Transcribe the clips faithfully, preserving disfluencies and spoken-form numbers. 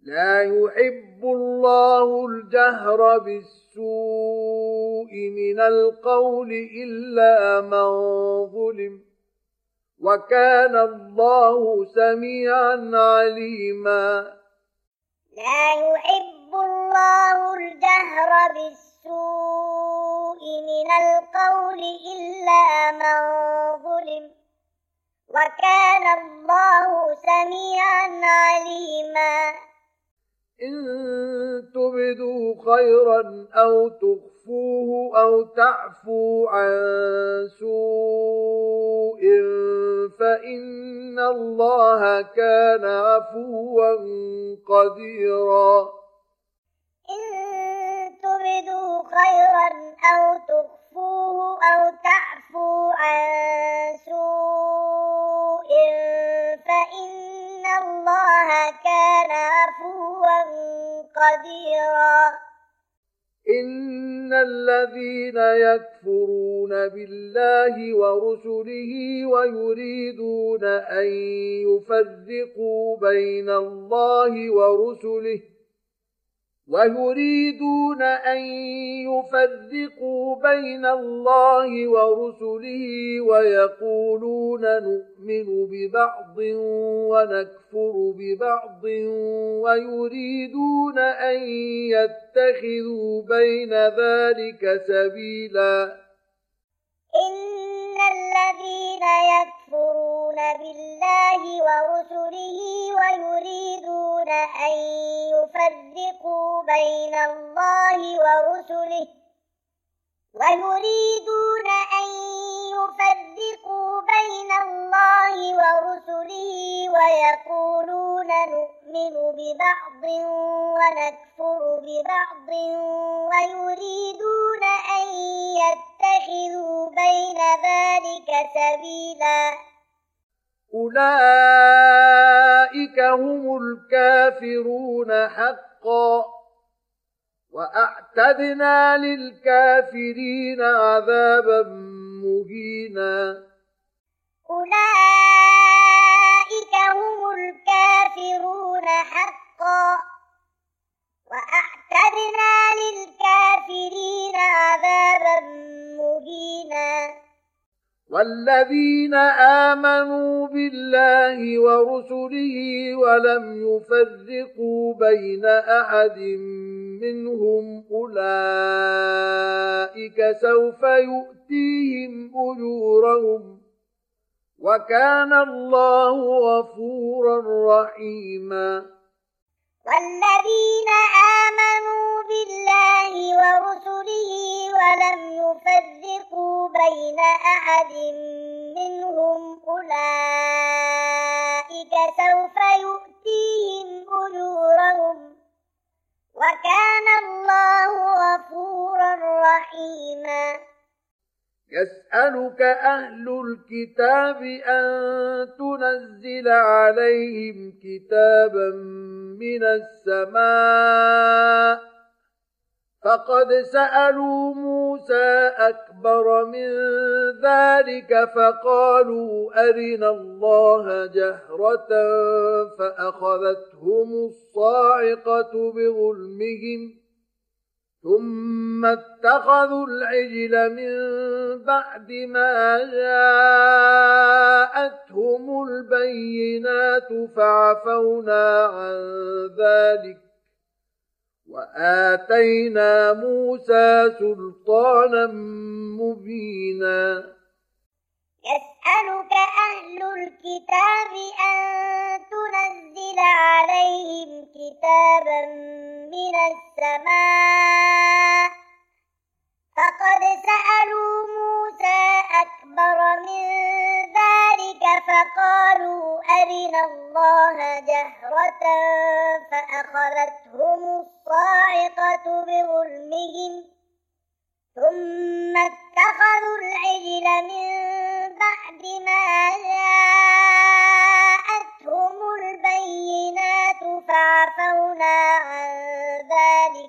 لا يحب الله الجهر بالسوء من القول إلا من ظلم وكان الله سميعا عليما. لا يحب الله الجهر بالسوء من القول إلا من ظلم وكان الله سميعا عليما. إن تبدوا خيرا أو تخفوه أو تعفوا عن سوء فإن الله كان عفوا قديرا. إن تبدوا خيرا أو تخفوه أو تعفوا عن سوء فإن الله كان عفوا قديرا. إن الذين يكفرون بالله ورسله ويريدون أن يفرقوا بين الله ورسله ويريدون أن يفرقوا بين الله ورسله ويقولون نؤمن ببعض ونكفر ببعض ويريدون أن يتخذوا بين ذلك سبيلا. إن الذين يكفرون بالله ورسله ويريدون أن يفرقوا بين الله ورسله ويريدون أن يفرقوا بين الله ورسله ويقولون نؤمن ببعض ونكفر ببعض ويريدون أن يتخذوا بين ذلك سبيلا. أولئك هم الكافرون حقا وأعتدنا للكافرين عذابا مهينا. أولئك هم الكافرون حقا وأعتدنا للكافرين عذابا مهينا. والذين آمنوا بالله ورسله ولم يفرقوا بين أحد منهم أولئك سوف يؤتيهم أجورهم وكان الله غفورا رحيما. والذين آمنوا بالله ورسله ولم يفرقوا بين أحد منهم أولئك سوف يؤتيهم أجورهم وكان الله غفورا رحيما. يسألك أهل الكتاب أن تنزل عليهم كتابا من السماء فقد سألوا موسى أكبر من ذلك فقالوا أرنا الله جهرة فأخذتهم الصاعقة بظلمهم ثم اتخذوا العجل من بعد ما جاءتهم البينات فعفونا عن ذلك وآتينا موسى سلطانا مبينا. يسألك أهل الكتاب أن تنزل عليهم كتابا من السماء فقد سألوا موسى أكبر من ذلك فقالوا أرنا الله جهرة فأخذتهم الصاعقة بظلمهم ثم اتخذوا العجل من بعد ما جاءتهم البينات فعفونا عن ذلك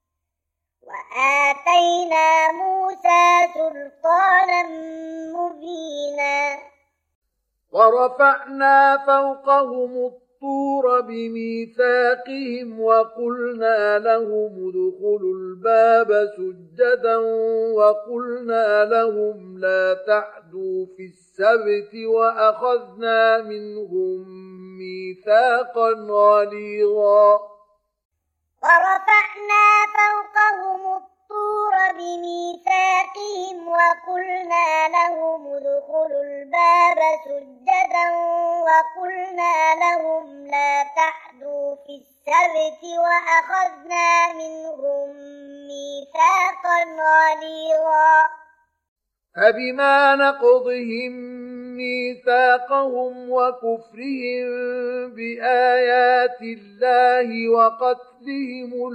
وآتينا موسى سلطانا مبينا. ورفعنا فوقهم الطور بميثاقهم وقلنا لهم ادخلوا الباب سجدا وقلنا لهم لا تعدوا في السبت وأخذنا منهم ميثاقا غليظا ورفعنا فوقهم الطور بميثاقهم وقلنا لهم ادخلوا الباب سجدا وقلنا لهم لا تعدوا في السبت وأخذنا منهم ميثاقا غليظا فبما نقضهم ميثاقهم وكفرهم بآيات الله وقتلهم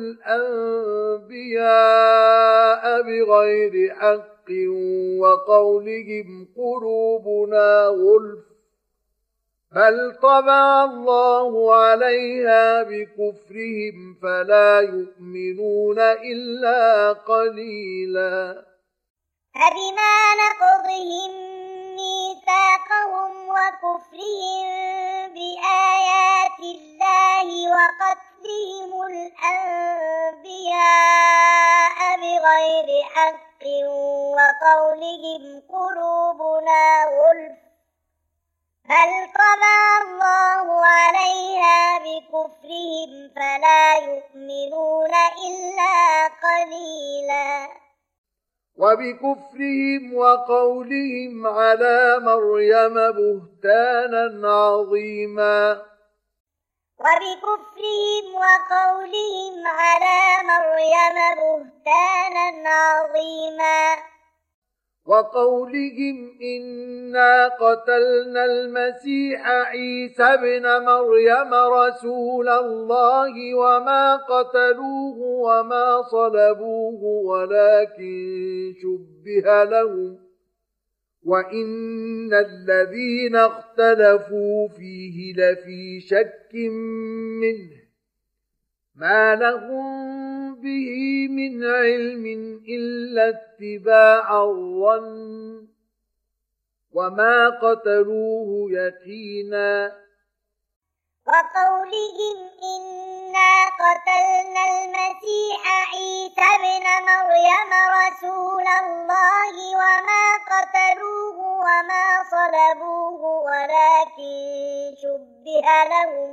الأنبياء بغير حق وقولهم قلوبنا غلف بل طبع الله عليها بكفرهم فلا يؤمنون إلا قليلا فبما نقضهم ميثاقهم وكفرهم بآيات الله وقتلهم الأنبياء بغير حق وقولهم قلوبنا غلف بل طبع الله عليها بكفرهم فلا يؤمنون إلا قليلا وبكفرهم وقولهم على مريم بهتانا عظيما وبكفرهم وقولهم على مريم بهتانا عظيما وقولهم إنا قتلنا المسيح عيسى ابن مريم رسول الله وما قتلوه وما صلبوه ولكن شبه لهم وإن الذين اختلفوا فيه لفي شك منه ما لهم به من علم إلا اتباع الظن وما قتلوه يقينا وقولهم إنا قتلنا المسيح عيسى ابن مريم رسول الله وما قتلوه وما صلبوه ولكن شبه لهم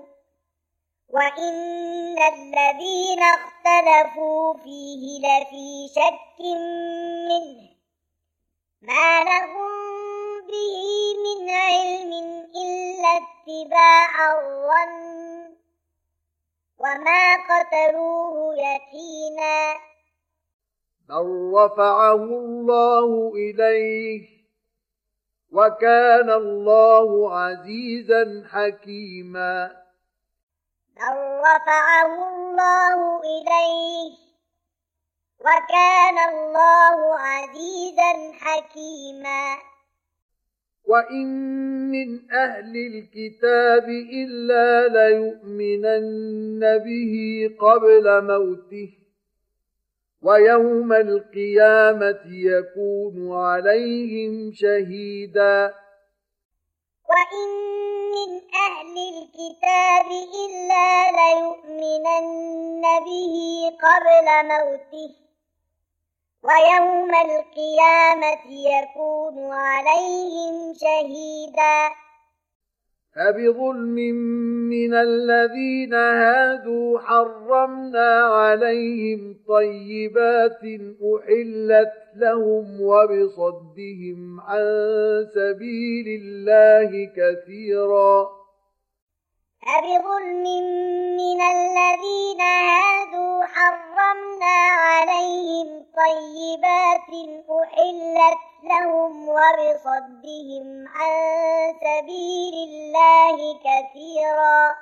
وإن الذين اختلفوا فيه لفي شك منه ما لهم به من علم إلا اتباع الظن وما قتلوه يقينا بل رفعه الله إليه وكان الله عزيزا حكيما بل رفعه الله إليه وكان الله عزيزا حكيما وإن من أهل الكتاب إلا ليؤمنن به قبل موته ويوم القيامة يكون عليهم شهيدا وإن من أهل الكتاب إلا ليؤمنن به قبل موته ويوم القيامة يكون عليهم شهيدا فبظلم من الذين هادوا حرمنا عليهم طيبات أحلت لهم وبصدهم عن سبيل الله كثيرا فبظلم من الذين هادوا حرمنا عليهم طيبات أحلت لهم وبصدهم عن سبيل الله كثيرا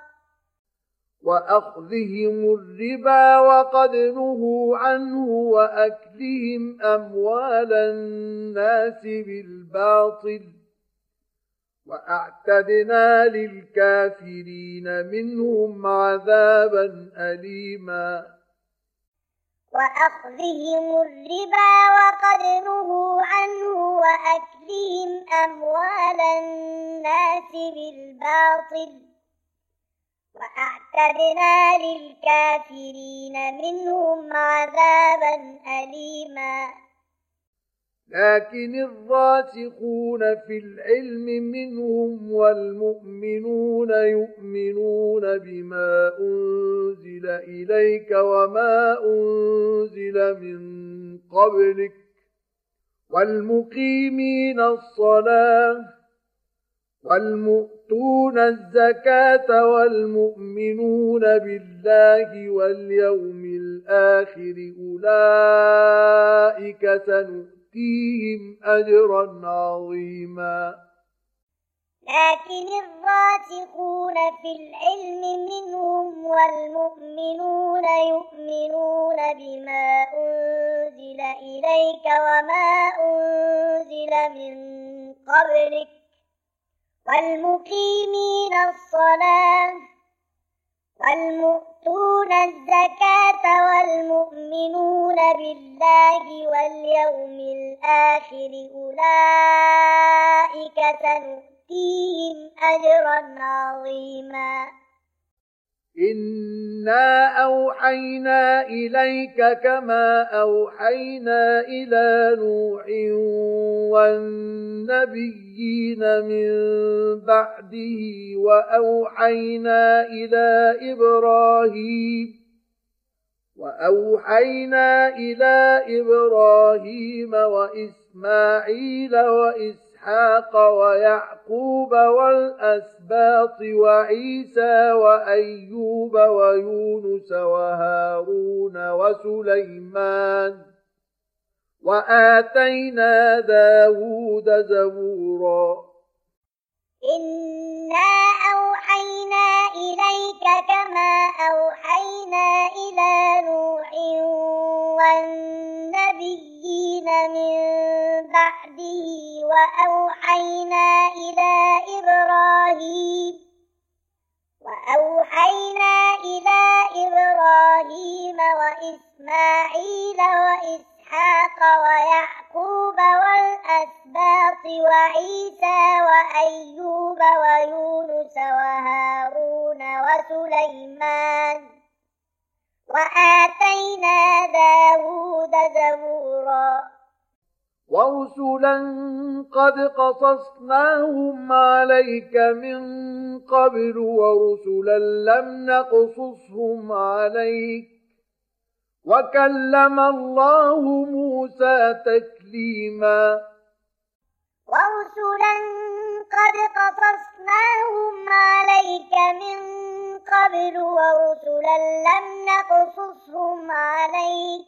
وأخذهم الربا وقد نهوا عنه وأكلهم أموال الناس بالباطل وأعتدنا للكافرين منهم عذابا أليما وأخذهم الربا وقد نهوا عنه وأكلهم أموال الناس بالباطل وأعتدنا للكافرين منهم عذابا أليما لكن الراسخون في العلم منهم والمؤمنون يؤمنون بما أنزل إليك وما أنزل من قبلك والمقيمين الصلاة والمؤتون الزكاة والمؤمنون بالله واليوم الآخر أولئك سنؤتيهم أجرا عظيما لكن الراسخون في العلم منهم والمؤمنون يؤمنون بما أنزل إليك وما أنزل من قبلك والمقيمين الصلاة والمؤتون الزكاة والمؤمنون بالله واليوم الآخر أولئك سنؤتيهم أجرا عظيما إنا أوحينا إليك كما أوحينا إلى نوح والنبيين من بعده وأوحينا إلى إبراهيم وأوحينا إلى إبراهيم وإسماعيل وإسحاق ويعقوب والأسباط وعيسى وأيوب ويونس وهارون وسليمان وآتينا داود زبورا إنا أوحينا إليك كما أوحينا إلى نوح والنبيين من بعده وأوحينا إلى إبراهيم وأوحينا إلى إبراهيم وإسماعيل وإسحاق ويعقوب والأسباط وعيسى وأيوب ويونس وهارون وسليمان وآتينا داود زبورا ورسلا قد قصصناهم عليك من قبل ورسلا لم نقصصهم عليك وكلم الله موسى تكليما ورسلا قد قصصناهم عليك من قبل ورسلا لم نقصصهم عليك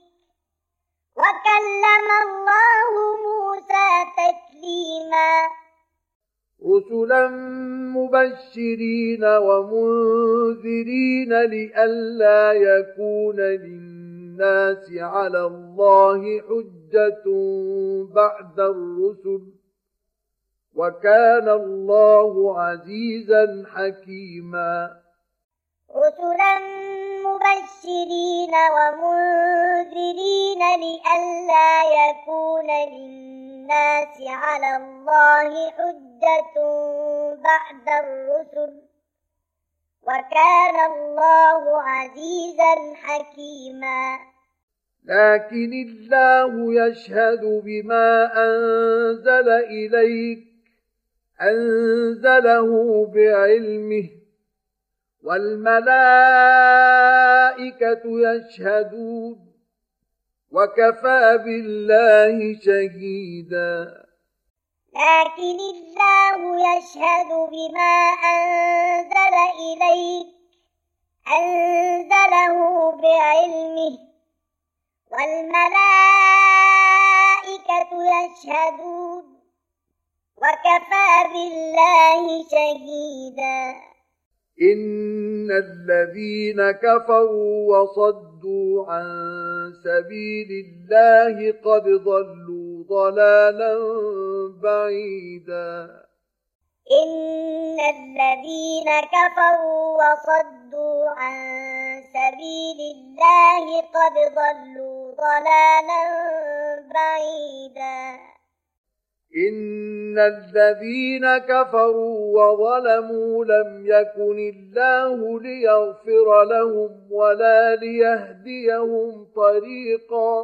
وكلم الله موسى تكليما رسلا مبشرين ومنذرين لئلا يكون للناس على الله حجة بعد الرسل وكان الله عزيزا حكيما رسلا مبشرين ومنذرين لئلا يكون للناس على الله حجة بعد الرسل وكان الله عزيزا حكيما لكن الله يشهد بما أنزل إليك أنزله بعلمه والملائكة يشهدون وكفى بالله شهيدا لكن الله يشهد بما أنزل إليك أنزله بعلمه والملائكة يشهدون وكفى بالله شهيدا إن الذين كفروا وصدوا عن سبيل الله قد ضلوا ضلالا بعيدا إن الذين كفروا وصدوا عن سبيل الله قد ضلوا ضلالا بعيدا إن الذين كفروا وظلموا لم يكن الله ليغفر لهم ولا ليهديهم طريقا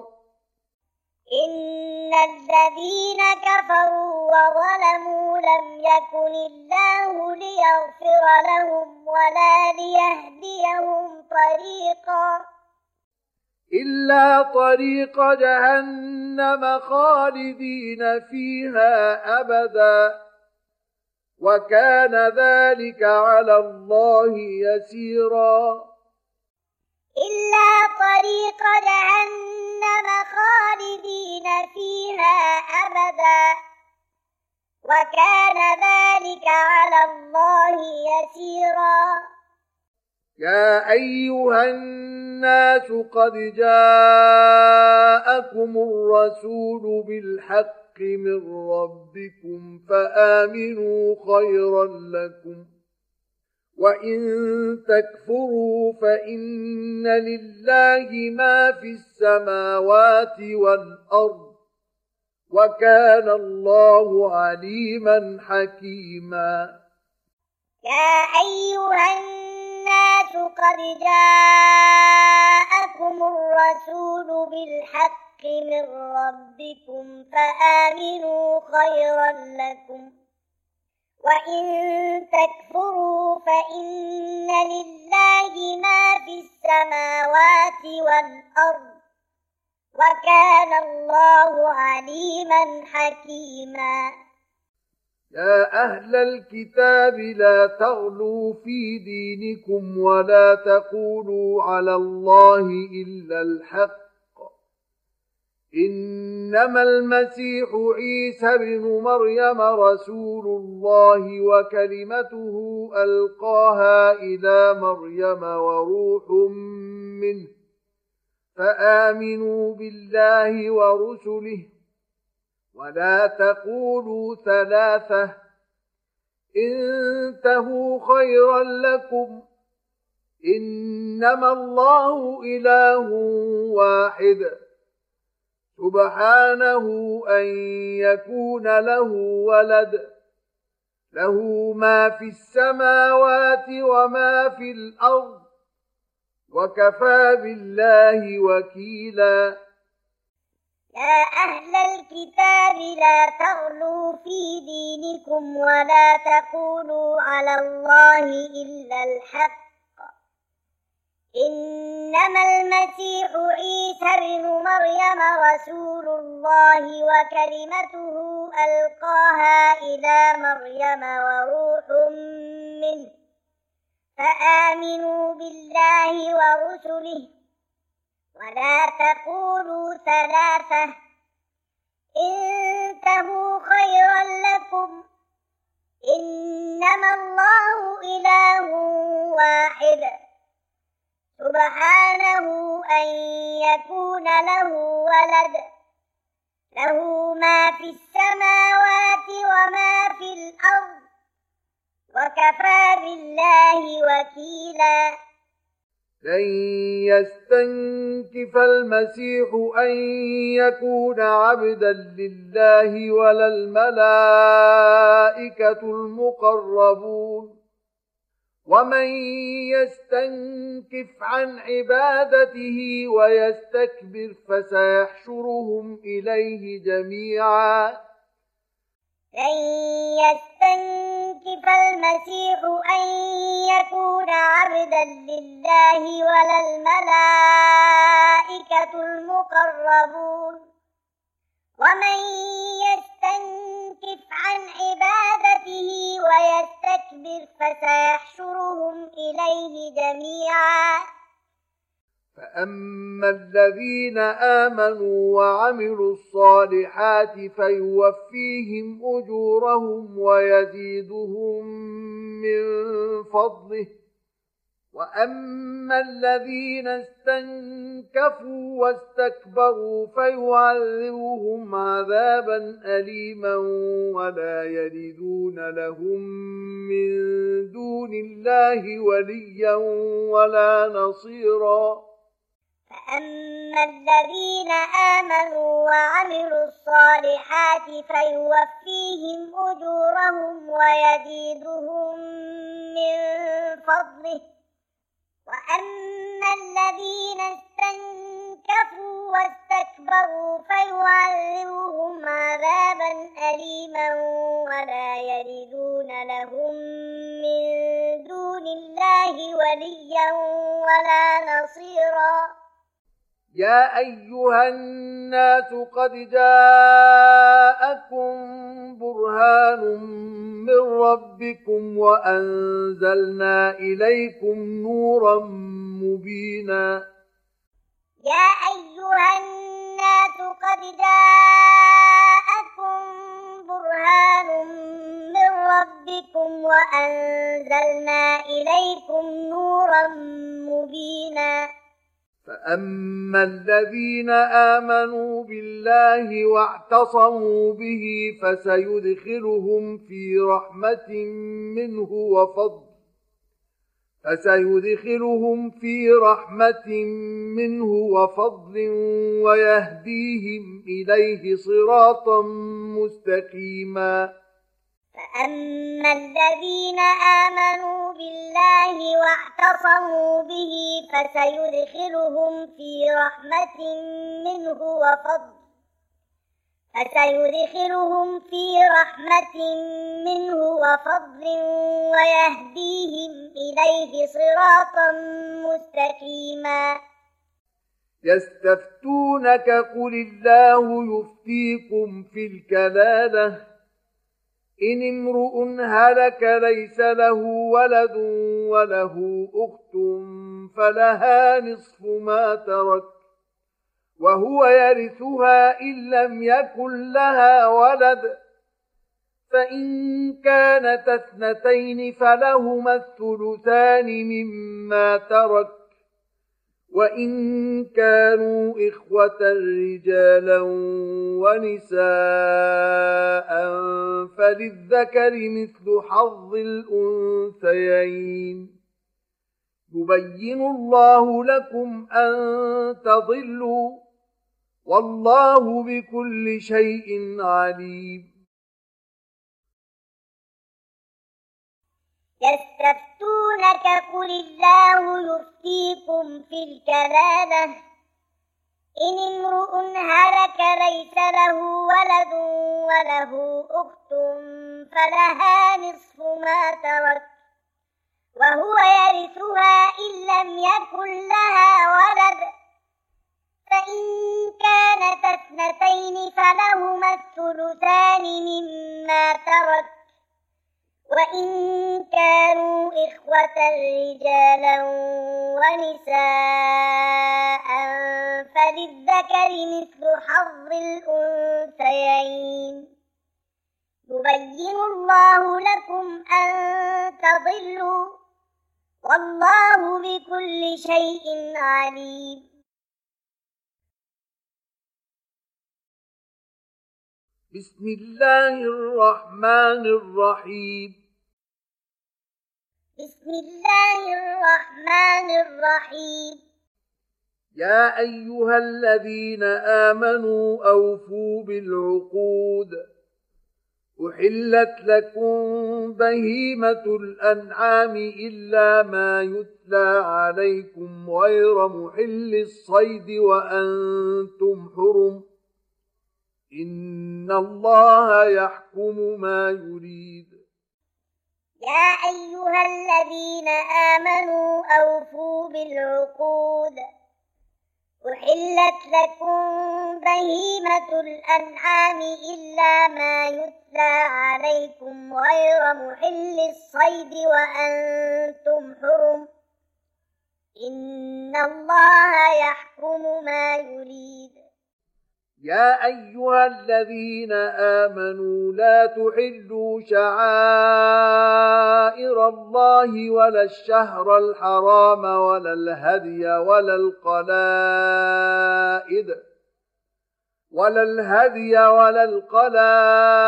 إن الذين كفروا وظلموا لم يكن الله ليغفر لهم ولا ليهديهم طريقا إلا طريق جهنم خالدين فيها أبدا وكان ذلك على الله يسيرا إلا طريق جهنم خالدين فيها أبدا وكان ذلك على الله يسيرا يا أيها الناس قد جاءكم الرسول بالحق من ربكم فآمنوا خيرا لكم وإن تكفروا فإن لله ما في السماوات والأرض وكان الله عليما حكيما يا أيها الناس قد جاءكم الرسول بالحق من ربكم فآمنوا خيرا لكم وإن تكفروا فإن لله ما في السماوات والأرض وكان الله عليما حكيما يا أهل الكتاب لا تغلوا في دينكم ولا تقولوا على الله إلا الحق إنما المسيح عيسى بن مريم رسول الله وكلمته ألقاها إلى مريم وروح منه فآمنوا بالله ورسله ولا تقولوا ثلاثة انتهوا خيرا لكم إنما الله إله واحد سبحانه أن يكون له ولد له ما في السماوات وما في الأرض وكفى بالله وكيلا يا أهل الكتاب لا تغلوا في دينكم ولا تقولوا على الله إلا الحق إنما المسيح عيسى بن مريم رسول الله وكلمته ألقاها إلى مريم وروح منه فآمنوا بالله ورسله ولا تقولوا ثلاثة انتهوا خيرا لكم إنما الله إله واحد سبحانه أن يكون له ولد له ما في السماوات وما في الأرض وكفى بالله وكيلا لن يستنكف المسيح أن يكون عبدا لله ولا الملائكة المقربون ومن يستنكف عن عبادته ويستكبر فسيحشرهم إليه جميعا لن يستنكف المسيح أن يكون عبدا لله ولا الملائكة المقربون ومن يستنكف عن عبادته ويستكبر فسيحشرهم إليه جميعا فأما الذين آمنوا وعملوا الصالحات فيوفيهم أجورهم ويزيدهم من فضله وأما الذين استنكفوا واستكبروا فيعذبهم عذابا أليما ولا يجدون لهم من دون الله وليا ولا نصيرا فأما الذين آمنوا وعملوا الصالحات فيوفيهم أجورهم ويزيدهم من فضله وأما الذين استنكفوا واستكبروا فيعذبهم عذابا أليما ولا يجدون لهم من دون الله وليا ولا نصيرا. يا أيها الناس قد جاءكم برهان من ربكم وأنزلنا إليكم نورا مبينا. يا أيها الناس قد جاءكم برهان من ربكم وأنزلنا إليكم نورا مبينا. فأما الذين آمنوا بالله واعتصموا به فسيدخلهم في رحمة منه وفضل فسيدخلهم في رحمة منه وفضل ويهديهم إليه صراطا مستقيما. فأما الذين آمنوا بالله واعتصموا به فسيدخلهم في رحمة منه وفضل فسيدخلهم في رحمة منه وفضل ويهديهم إليه صراطا مستقيما. يستفتونك قل الله يفتيكم في الكلالة إن امرؤ هلك ليس له ولد وله أخت فلها نصف ما ترك وهو يرثها إن لم يكن لها ولد فإن كانت اثنتين فلهما الثلثان مما ترك وإن كانوا إخوة رجالا ونساء فللذكر مثل حظ الأنثيين يبين الله لكم أن تضلوا والله بكل شيء عليم. يستفتونك قل الله يفتيكم في الكلالة إن امرؤ هلك ليس له ولد وله أخت فلها نصف ما ترك وهو يرثها إن لم يكن لها ولد فإن كانت اثنتين فلهما الثلثان مما ترك وإن كانوا إخوة رجالا ونساء فللذكر مثل حظ الأنثيين يبين الله لكم أن تضلوا والله بكل شيء عليم. بسم الله الرحمن الرحيم. بسم الله الرحمن الرحيم. يا أيها الذين آمنوا أوفوا بالعقود أحلت لكم بهيمة الأنعام إلا ما يتلى عليكم غير محل الصيد وأنتم حرم إن الله يحكم ما يريد. يا أيها الذين آمنوا أوفوا بالعقود أحلت لكم بهيمة الأنعام إلا ما يتلى عليكم غير محل الصيد وأنتم حرم إن الله يحكم ما يريد. يا أيها الذين آمنوا لا تحلوا شعائر الله ولا الشهر الحرام ولا الهدي ولا القلائد ولا الهدي ولا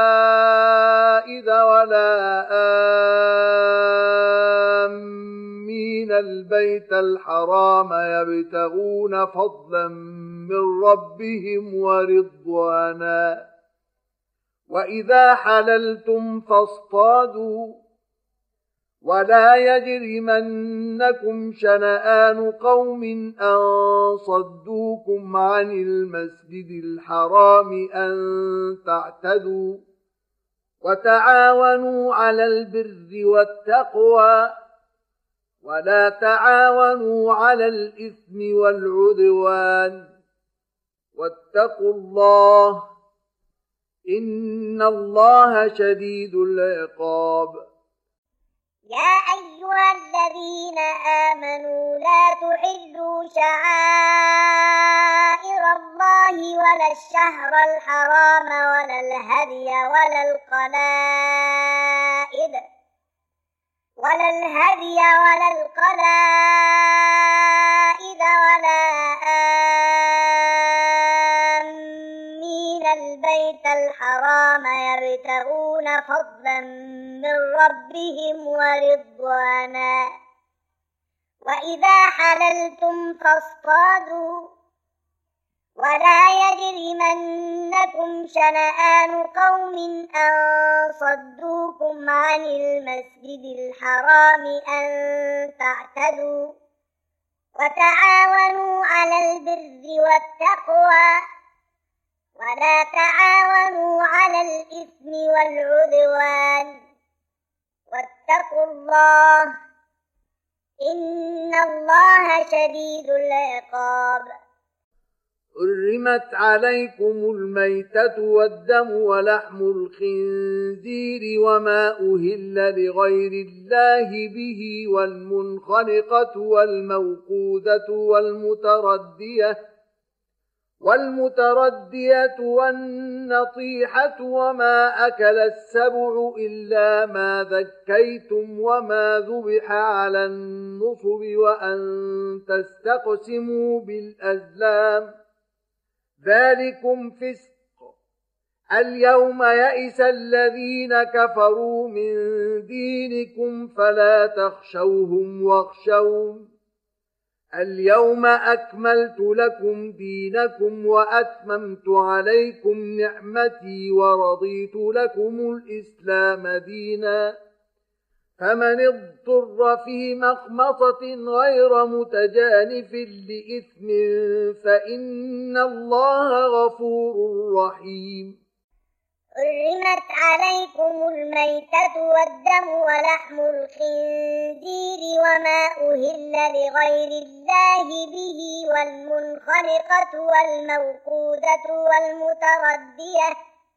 القلائد ولا آمين آمين البيت الحرام يبتغون فضلا من ربهم ورضوانا وإذا حللتم فاصطادوا ولا يجرمنكم شنآن قوم أن صدوكم عن المسجد الحرام أن تعتدوا وتعاونوا على البر والتقوى ولا تعاونوا على الإثم والعدوان واتقوا الله إن الله شديد العقاب. يا أيها الذين آمنوا لا تحلوا شعائر الله ولا الشهر الحرام ولا الهدي ولا القلائد ولا الهدي ولا القلائد ولا آمين البيت الحرام يبتغون فضلا من ربهم ورضوانا وإذا حللتم فاصطادوا ولا يجرمنكم شنآن قوم أن صدوكم عن المسجد الحرام أن تعتدوا وتعاونوا على البر والتقوى ولا تعاونوا على الإثم والعدوان واتقوا الله إن الله شديد العقاب. حرمت عليكم الميتة والدم ولحم الخنزير وما أهل لغير الله به والمنخنقة والموقوذة والمتردية والمتردية والنطيحة وما أكل السبع إلا ما ذكيتم وما ذبح على النصب وأن تستقسموا بالأزلام ذلكم فسق. اليوم يئس الذين كفروا من دينكم فلا تخشوهم واخشون اليوم أكملت لكم دينكم وأتممت عليكم نعمتي ورضيت لكم الإسلام دينا فمن اضطر في مخمصة غير متجانف لإثم فإن الله غفور رحيم. حرمت عليكم الميتة والدم ولحم الخنزير وما أهل لغير الله به والمنخنقة والموقوذة والمتردية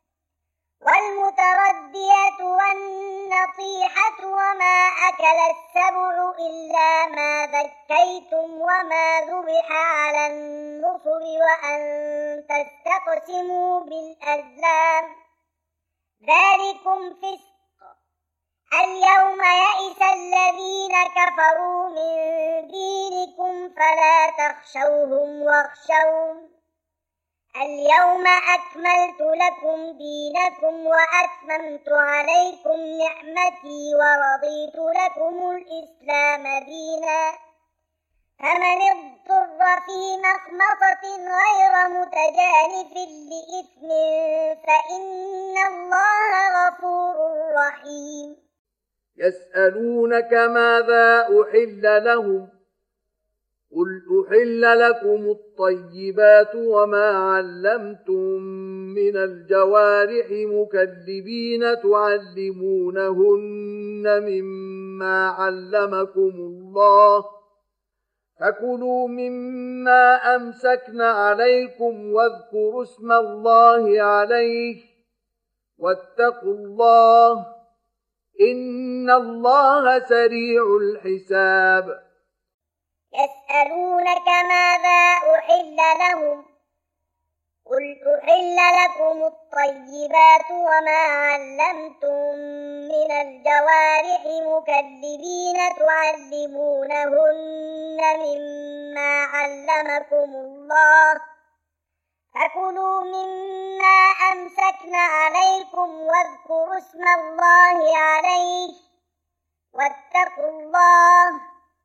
والمتردية والنطيحة وما أكل السبع إلا ما ذكيتم وما ذبح على النصب وأن تستقسموا بالأزلام ذلكم فسق. اليوم يئس الذين كفروا من دينكم فلا تخشوهم واخشون اليوم أكملت لكم دينكم وأتممت عليكم نعمتي ورضيت لكم الإسلام دينا فمن اضطر في مخمصة غير متجانف لإثم فإن الله غفور رحيم. يسألونك ماذا أحل لهم قل أحل لكم الطيبات وما علمتم من الجوارح مكلبين تعلمونهن مما علمكم الله فكلوا مما أمسكن عليكم واذكروا اسم الله عليه واتقوا الله إن الله سريع الحساب. يسألونك ماذا أحل لهم قل أحل لكم الطيبات وما علمتم من الجوارح مكلبين تعلمونهن مما علمكم الله فكلوا مما أمسكن عليكم واذكروا اسم الله عليه واتقوا الله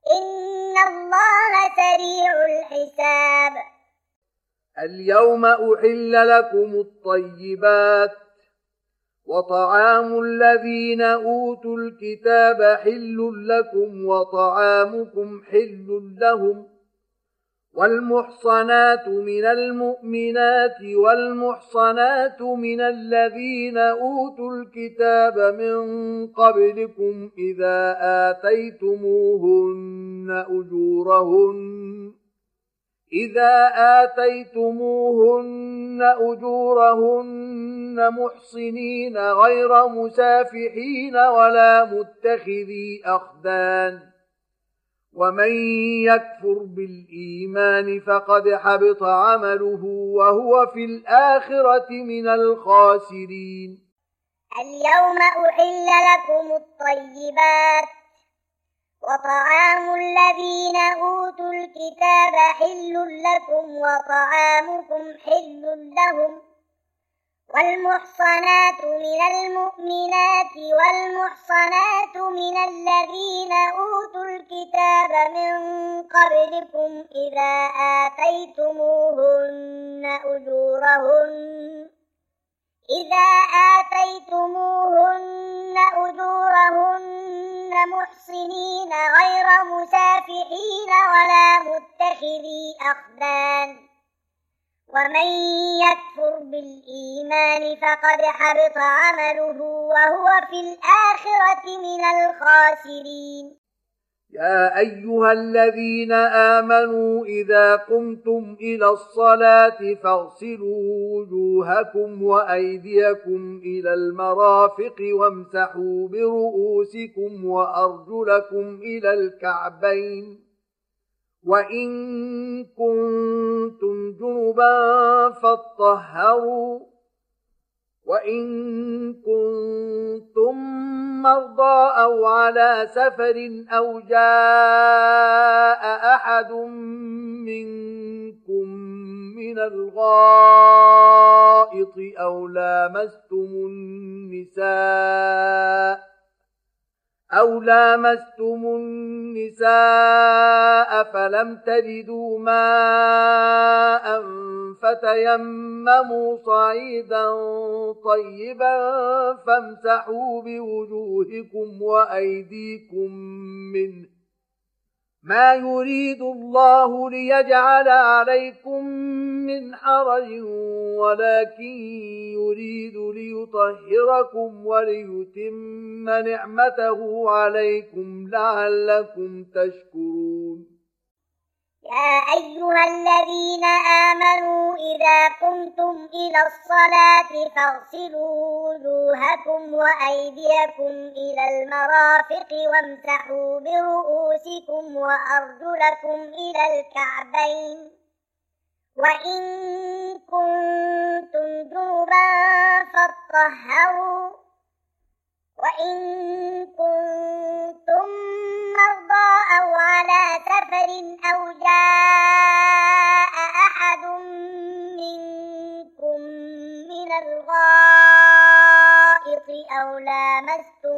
إن الله سريع الحساب. اليوم أحل لكم الطيبات وطعام الذين أوتوا الكتاب حل لكم وطعامكم حل لهم والمحصنات من المؤمنات والمحصنات من الذين أوتوا الكتاب من قبلكم إذا آتيتموهن أجورهن إذا آتيتموهن أجورهن محصنين غير مسافحين ولا متخذي أخدان ومن يكفر بالإيمان فقد حبط عمله وهو في الآخرة من الخاسرين. اليوم أحل لكم الطيبات وطعام الذين أوتوا الكتاب حل لكم وطعامكم حل لهم والمحصنات من المؤمنات والمحصنات من الذين أوتوا الكتاب من قبلكم إذا آتيتموهن أجورهن إذا آتيتموهن أجورهن محصنين غير مسافحين ولا متخذي أخدان ومن يكفر بالإيمان فقد حبط عمله وهو في الآخرة من الخاسرين. يا أيها الذين آمنوا إذا قمتم إلى الصلاة فاغسلوا وجوهكم وأيديكم إلى المرافق وامسحوا برؤوسكم وأرجلكم إلى الكعبين وإن كنتم جنبا فاطهروا وإن كنتم مرضى أو على سفر أو جاء أحد منكم من الغائط أو لامستم النساء أو لامستم النساء فلم تجدوا ماء فتيمموا صعيدا طيبا فامسحوا بوجوهكم وأيديكم منه ما يريد الله ليجعل عليكم من حرج ولكن يريد ليطهركم وليتم نعمته عليكم لعلكم تشكرون. يا أيها الذين آمنوا إذا قمتم إلى الصلاة فاغسلوا وجوهكم وأيديكم إلى المرافق وامسحوا برؤوسكم وأرجلكم إلى الكعبين وإن كنتم جنبا فاطهروا وإن كنتم مرضى أو على سفر أو جاء أحد منكم من الغائط أو لامستم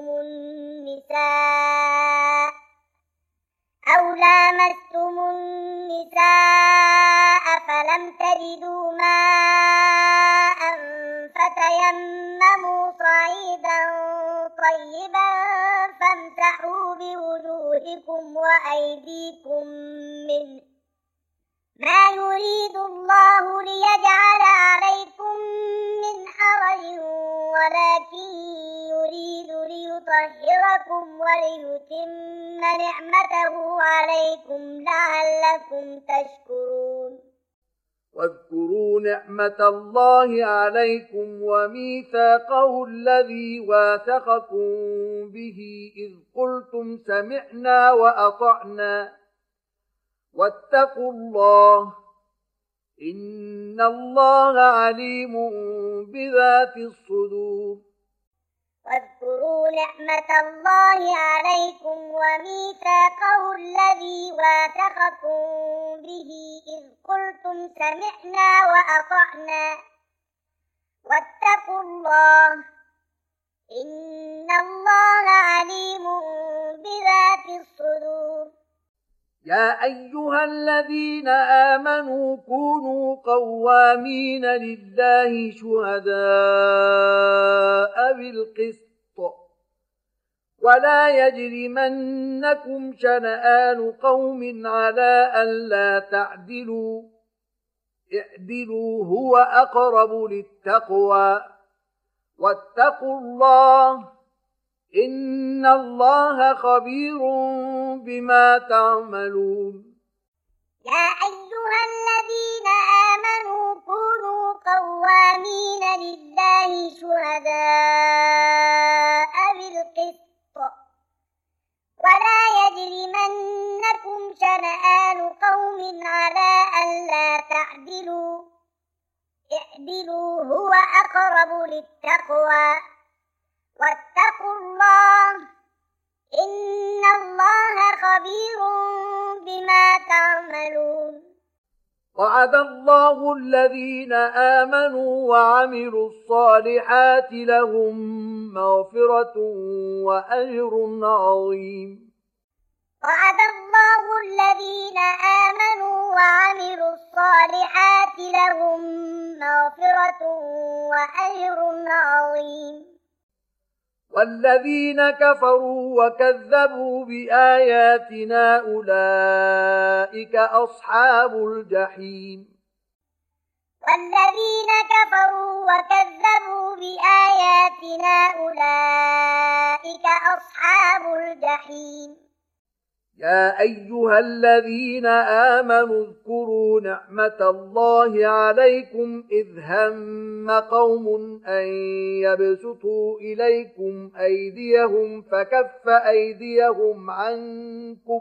النساء أو لامستم النساء فلم تجدوا ماء فتيمموا صعيدا طيبا فامسحوا بوجوهكم وأيديكم منه ما يريد الله ليجعل عليكم من حرج ولكن يريد ليطهركم وليتم نعمته عليكم لعلكم تشكرون. واذكروا نعمة الله عليكم وميثاقه الذي واثقكم به إذ قلتم سمعنا وأطعنا واتقوا الله إن الله عليم بذات الصدور. واذكروا نعمة الله عليكم وميثاقه الذي واثقكم به إذ قلتم سمعنا وأطعنا واتقوا الله إن الله عليم بذات الصدور. يا أيها الذين آمنوا كونوا قوامين لله شهداء بالقسط ولا يجرمنكم شنآن قوم على ألا تعدلوا اعدلوا هو أقرب للتقوى واتقوا الله إن الله خبير بما تعملون يا أيها الذين آمنوا كونوا قوامين لله شهداء بالقسط ولا يجرمنكم شنآن قوم على ألا تعدلوا اعدلوا هو أقرب للتقوى واتقوا الله إن الله خبير بما تعملون وعد الله الذين آمنوا وعملوا الصالحات لهم مغفرة وأجر عظيم وعد الله الذين آمنوا وعملوا الصالحات لهم مغفرة وأجر عظيم والذين كفروا وكذبوا بآياتنا أولئك أصحاب الجحيم والذين كفروا وكذبوا بآياتنا أولئك أصحاب الجحيم يا أيها الذين آمنوا اذكروا نعمة الله عليكم إذ هم قوم أن يبسطوا إليكم أيديهم فكف أيديهم عنكم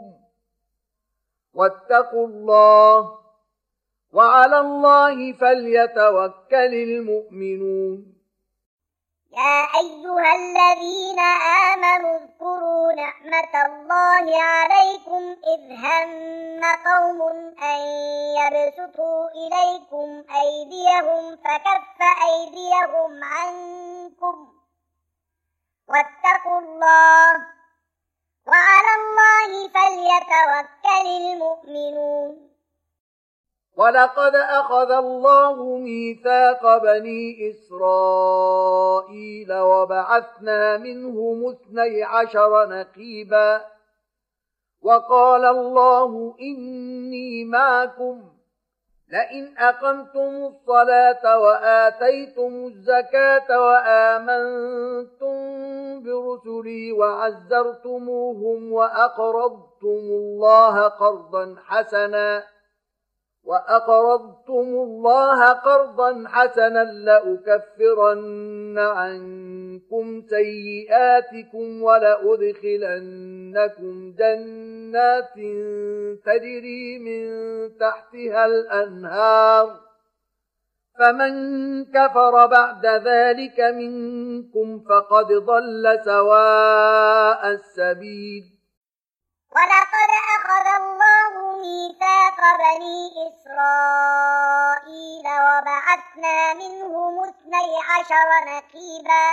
واتقوا الله وعلى الله فليتوكل المؤمنون يا أيها الذين آمنوا اذكروا نعمة الله عليكم إذ هم قوم أن يبسطوا إليكم أيديهم فكف أيديهم عنكم واتقوا الله وعلى الله فليتوكل المؤمنون ولقد أخذ الله ميثاق بني إسرائيل وبعثنا منهم اثني عشر نقيبا وقال الله إني معكم لئن أقمتم الصلاة وآتيتم الزكاة وآمنتم برسلي وعزرتموهم وأقرضتم الله قرضا حسنا وأقرضتم الله قرضا حسنا لأكفرن عنكم سيئاتكم ولأدخلنكم جنات تجري من تحتها الأنهار فمن كفر بعد ذلك منكم فقد ضل سواء السبيل ولقد أخذ الله ميثاق بني إسرائيل وبعثنا منهم اثني عشر نقيبا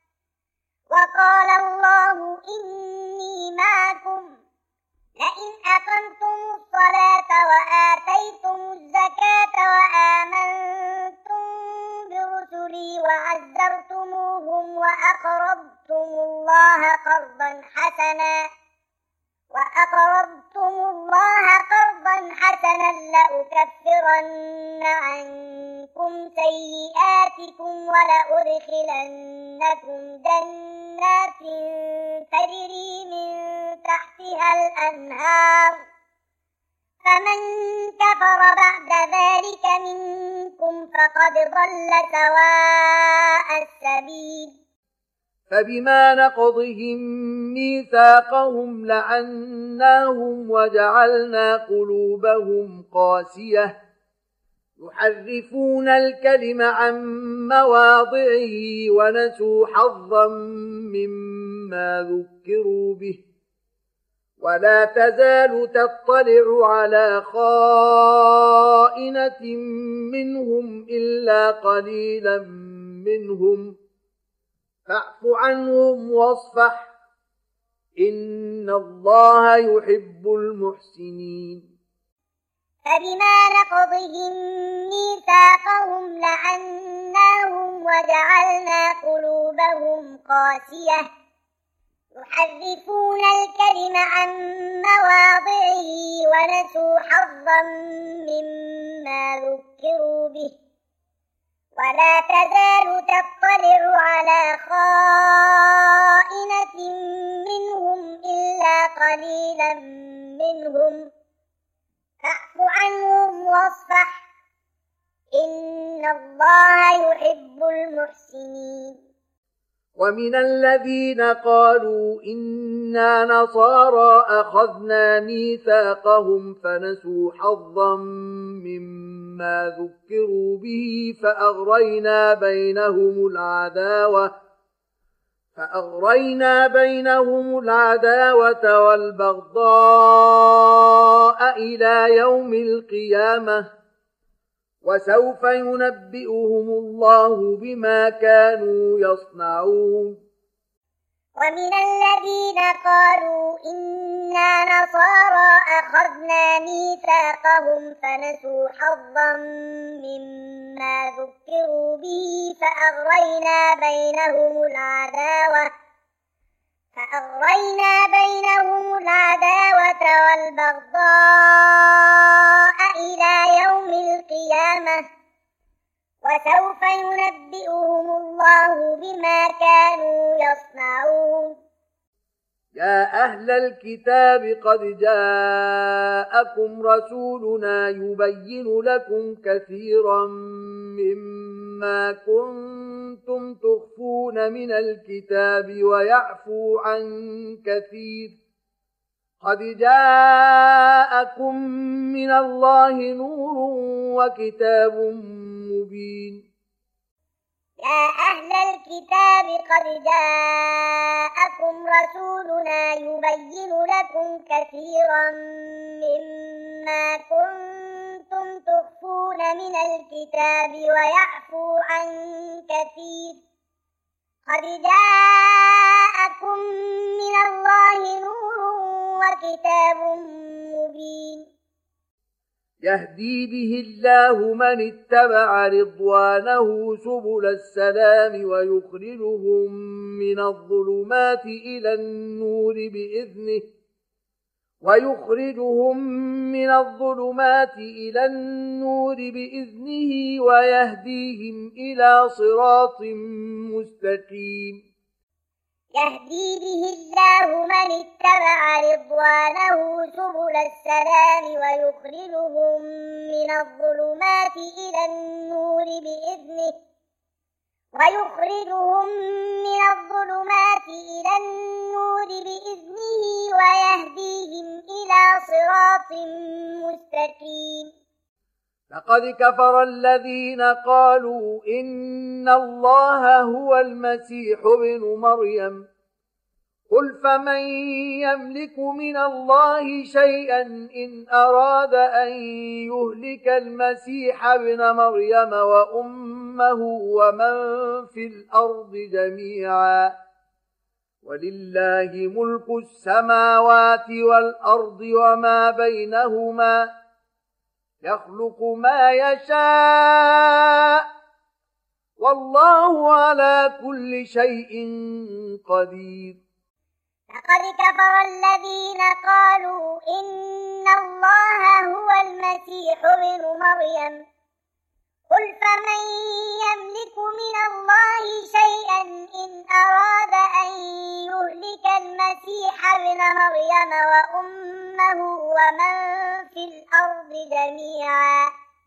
وقال الله إني معكم لئن أقمتم الصلاة وآتيتم الزكاة وآمنتم برسلي وعزرتموهم وأقرضتم الله قرضا حسنا وأقرضتم الله قرضا حسنا لأكفرن عنكم سيئاتكم ولأدخلنكم جنات تجري من تحتها الأنهار فمن كفر بعد ذلك منكم فقد ضل سواء السبيل فبما نقضهم ميثاقهم لعناهم وجعلنا قلوبهم قاسية يحرفون الكلم عن مواضعه ونسوا حظا مما ذكروا به ولا تزال تطلع على خائنة منهم إلا قليلا منهم فاعف عنهم واصفح إن الله يحب المحسنين. فبما نقضهم ميثاقهم لعناهم وجعلنا قلوبهم قاسية يحرفون الكلم عن مواضعه ونسوا حظا مما ذكروا به ولا تزال تطلع على خائنة منهم إلا قليلا منهم فاعف عنهم واصفح إن الله يحب المحسنين. ومن الذين قالوا إنا نصارى أخذنا ميثاقهم فنسوا حظا مما ذكروا به فأغرينا بينهم العداوة فأغرينا بينهم العداوة والبغضاء إلى يوم القيامة وسوف ينبئهم الله بما كانوا يصنعون. ومن الذين قالوا إنا نصارى أخذنا ميثاقهم فنسوا حظا مما ذكروا به فأغرينا بينهم العداوة فأغرينا بينهم العداوة والبغضاء إلى يوم القيامة وسوف ينبئهم الله بما كانوا يصنعون. يا أهل الكتاب قد جاءكم رسولنا يبين لكم كثيرا مما كنتم تخفون من الكتاب ويعفو عن كثير قد جاءكم من الله نور وكتاب مبين. يا أهل الكتاب قد جاءكم رسولنا يبين لكم كثيرا مما كنتم تخفون من الكتاب ويعفو عن كثير قد جاءكم من الله نور وكتاب مبين. يهدي به الله من اتبع رضوانه سبل السلام ويخرجهم من الظلمات إلى النور بإذنه ويخرجهم من الظلمات إلى النور بإذنه ويهديهم إلى صراط مستقيم. يهدي به الله من اتبع رضوانه سبل السلام ويخرجهم من الظلمات إلى النور بإذنه ويخرجهم من الظلمات إلى النور بإذنه ويهديهم إلى صراط مستقيم. لقد كفر الذين قالوا إن الله هو المسيح ابن مريم قل فمن يملك من الله شيئا إن أراد أن يهلك المسيح ابن مريم وأمه ومن في الأرض جميعا ولله ملك السماوات والأرض وما بينهما يخلق ما يشاء والله على كل شيء قدير. لقد كفر الذين قالوا إن الله هو المسيح ابن مريم قل فمن يملك من الله شيئا إن أراد أن يهلك المسيح ابن مريم وأمه ومن في الأرض جميعا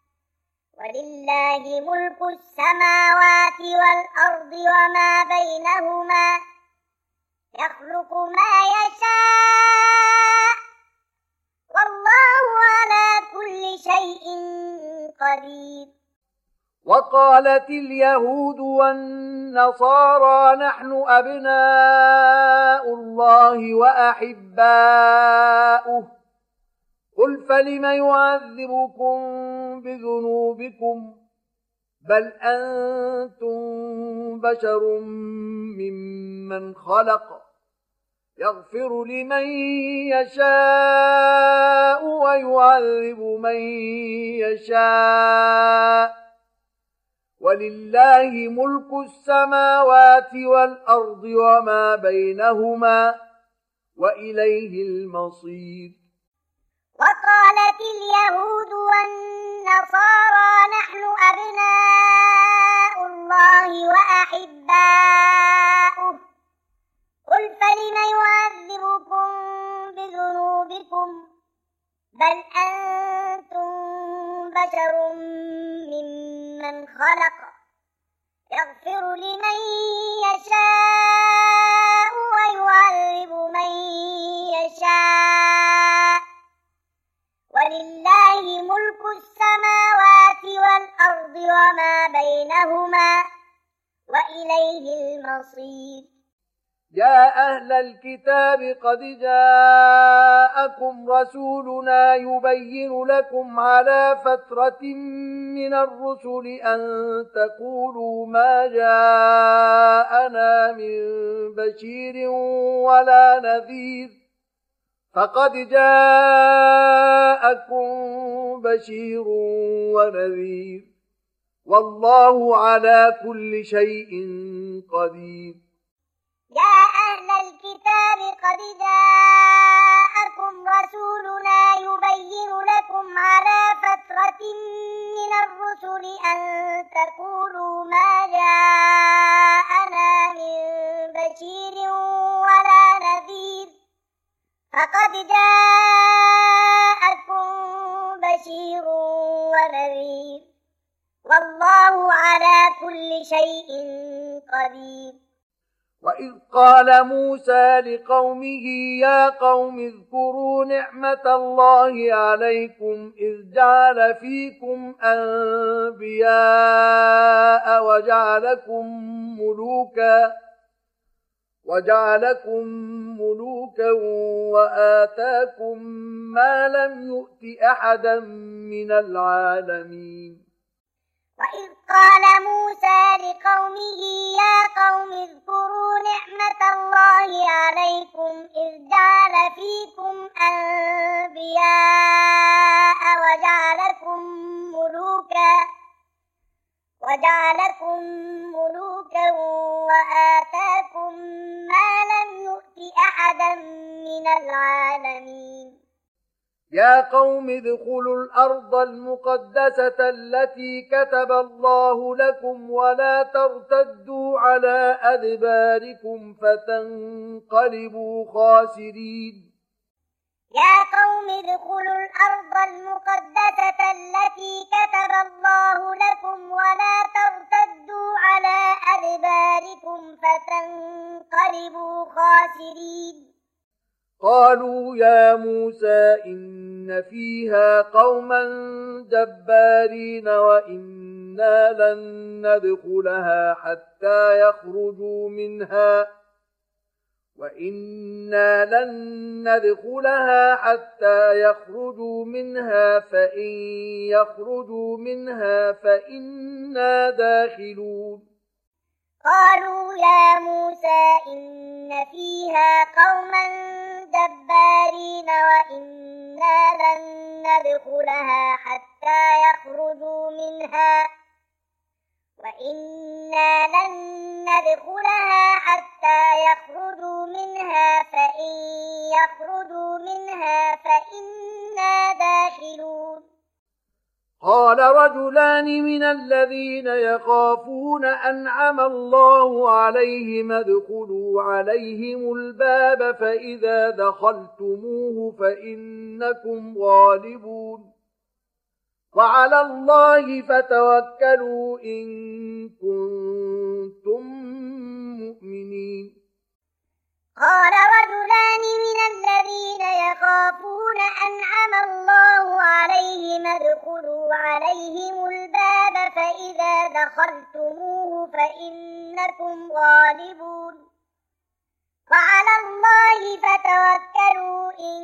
ولله ملك السماوات والأرض وما بينهما يخلق ما يشاء والله على كل شيء قدير. وقالت اليهود والنصارى نحن أبناء الله وأحباؤه قل فلم يعذبكم بذنوبكم بل أنتم بشر ممن خلق يغفر لمن يشاء ويعذب من يشاء ولله ملك السماوات والأرض وما بينهما وإليه المصير. وقالت اليهود والنصارى نحن أبناء الله وأحباؤه قل فلم يعذبكم بذنوبكم بل أنتم بشر ممن خلق يغفر لمن يشاء ويعذب من يشاء ولله ملك السماوات والأرض وما بينهما وإليه المصير. يا أهل الكتاب قد جاءكم رسولنا يبين لكم على فترة من الرسل أن تقولوا ما جاءنا من بشير ولا نذير فقد جاءكم بشير ونذير والله على كل شيء قدير. يا أهل الكتاب قد جاءكم رسولنا يبين لكم على فترة من الرسل أن تقولوا ما جاءنا من بشير ولا نذير فقد جاءكم بشير ونذير والله على كل شيء قدير. وإذ قال موسى لقومه يا قوم اذكروا نعمة الله عليكم إذ جعل فيكم أنبياء وجعلكم ملوكا وجعلكم ملوكا وآتاكم ما لم يؤت أحدا من العالمين. وإذ قال موسى لقومه يا قوم اذكروا نعمة الله عليكم إذ جعل فيكم أنبياء وجعلكم ملوكا وجعلكم ملوكا وآتاكم ما لم يؤت أحدا من العالمين. يا قوم ادخلوا الأرض المقدسة التي كتب الله لكم ولا ترتدوا على أدباركم فتنقلبوا خاسرين. يا قوم ادخلوا الأرض المقدسة التي كتب الله لكم ولا ترتدوا على أدباركم فتنقلبوا خاسرين. قالوا يا موسى إن فيها قوما جبارين وإنا لن ندخلها حتى يخرجوا منها وإنا لن ندخلها حتى يخرجوا منها فإن يخرجوا منها فإنا داخلون. قالوا يا موسى إن فيها قوما جبارين وإنا لن ندخلها حتى يخرجوا منها وإنا لن ندخلها حتى يخرجوا منها فإن يخرجوا منها فإنا داخلون. قال رجلان من الذين يخافون أنعم الله عليهم ادخلوا عليهم الباب فإذا دخلتموه فإنكم غالبون وعلى الله فتوكلوا إن كنتم مؤمنين. قال رجلان من الذين يخافون أنعم الله عليهم ادخلوا عليهم الباب فإذا دخلتموه فإنكم غالبون وعلى الله فتوكلوا إن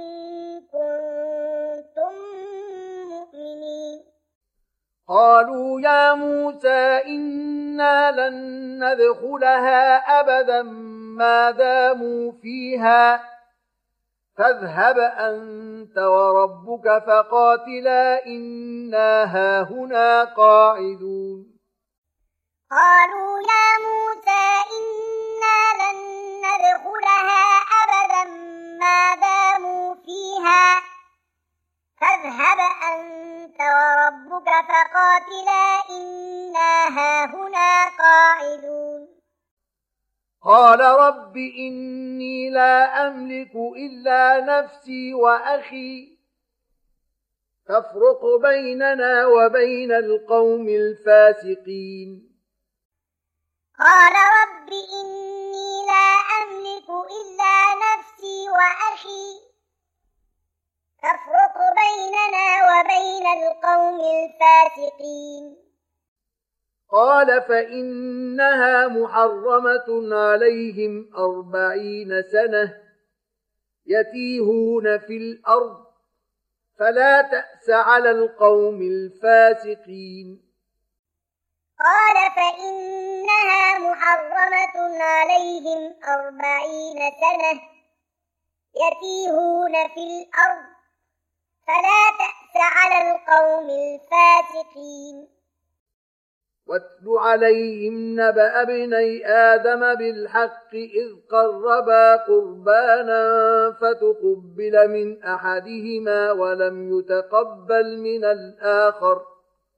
كنتم مؤمنين. قالوا يا موسى إنا لن ندخلها أبدا ما داموا فيها فاذهب أنت وربك فقاتلا إنا هاهنا قاعدون قالوا يا موسى إنا لن ندخلها أبدا ما داموا فيها فاذهب أنت وربك فقاتلا إنا هاهنا قاعدون قال رب إني لا أملك إلا نفسي وأخي فافرق بيننا وبين القوم الفاسقين قال رب إني لا أملك إلا نفسي وأخي فافرق بيننا وبين القوم الفاسقين قال فإنها محرمة عليهم أربعين سنة يتيهون في الأرض فلا تأس على القوم الفاسقين قال فإنها محرمة عليهم أربعين سنة يتيهون في الأرض فلا تأس على القوم الفاسقين واتل عليهم نبأ ابني آدم بالحق إذ قربا قربانا فتقبل من أحدهما ولم يتقبل من الآخر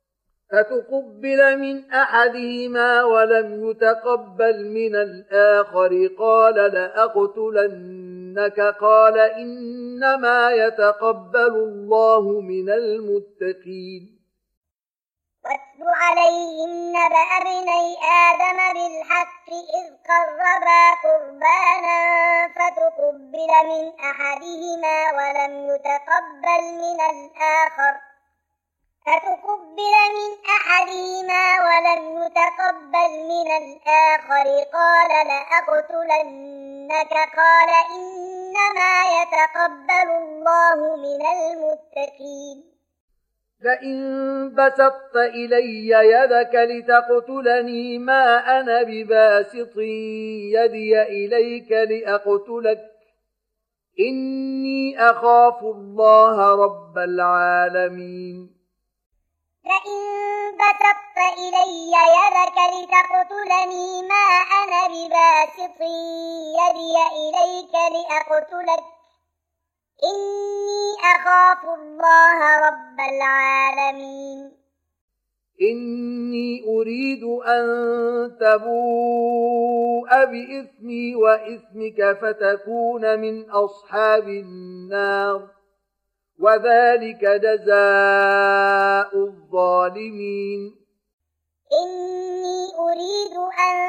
فتقبل من أحدهما ولم يتقبل من الآخر قال لأقتلنك قال إنما يتقبل الله من المتقين واتل عليهم نبأ ابني آدم بالحق إذ قربا قربانا فتقبل من أحدهما ولم يتقبل من الآخر فتقبل من أحدهما ولم يتقبل من الآخر قال لأقتلنك قال إنما يتقبل الله من المتقين لئن بسطت إلي يدك لتقتلني ما أنا بباسط يدي إليك لأقتلك إني أخاف الله رب العالمين لئن بسطت إلي يدك لتقتلني ما أنا بباسط يدي إليك لأقتلك إني أخاف الله رب العالمين إني أريد أن تبوء بإثمي وإثمك فتكون من أصحاب النار وذلك جزاء الظالمين إني أريد أن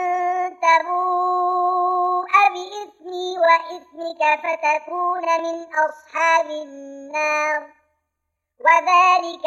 تبوء بإثمي وإثمك فتكون من أصحاب النار وذلك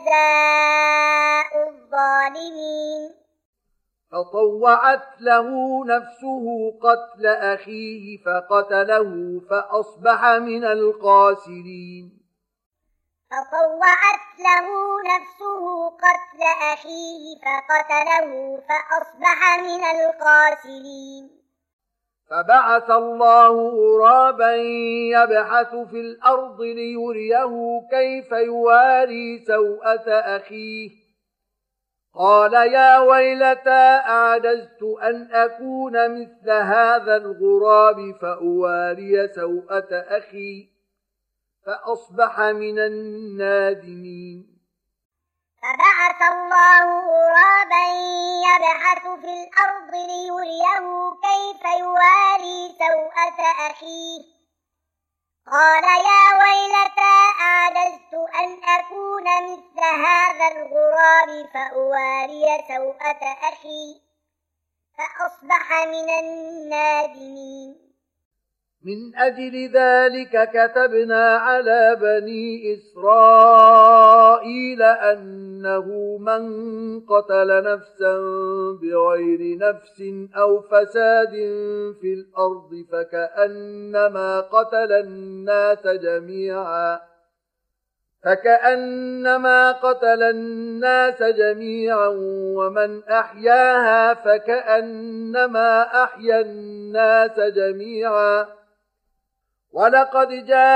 جزاء الظالمين فطوعت له نفسه قتل أخيه فقتله فأصبح من الخاسرين فطوعت له نفسه قتل أخيه فقتله فأصبح من الخاسرين فبعث الله غرابا يبحث في الأرض ليريه كيف يواري سوءة أخيه قال يا ويلتى أعجزت أن أكون مثل هذا الغراب فأواري سوءة أخي فأصبح من النادمين فبعث الله غرابا يبحث في الأرض ليريه كيف يواري سوءة أخيه قال يا ويلتى أعجزت أن أكون مثل هذا الغراب فأواري سوءة أخي فأصبح من النادمين من أجل ذلك كتبنا على بني إسرائيل أنه من قتل نفسا بغير نفس أو فساد في الأرض فكأنما قتل الناس جميعا فكأنما قتل الناس جميعا ومن أحياها فكأنما أحيا الناس جميعا ولقد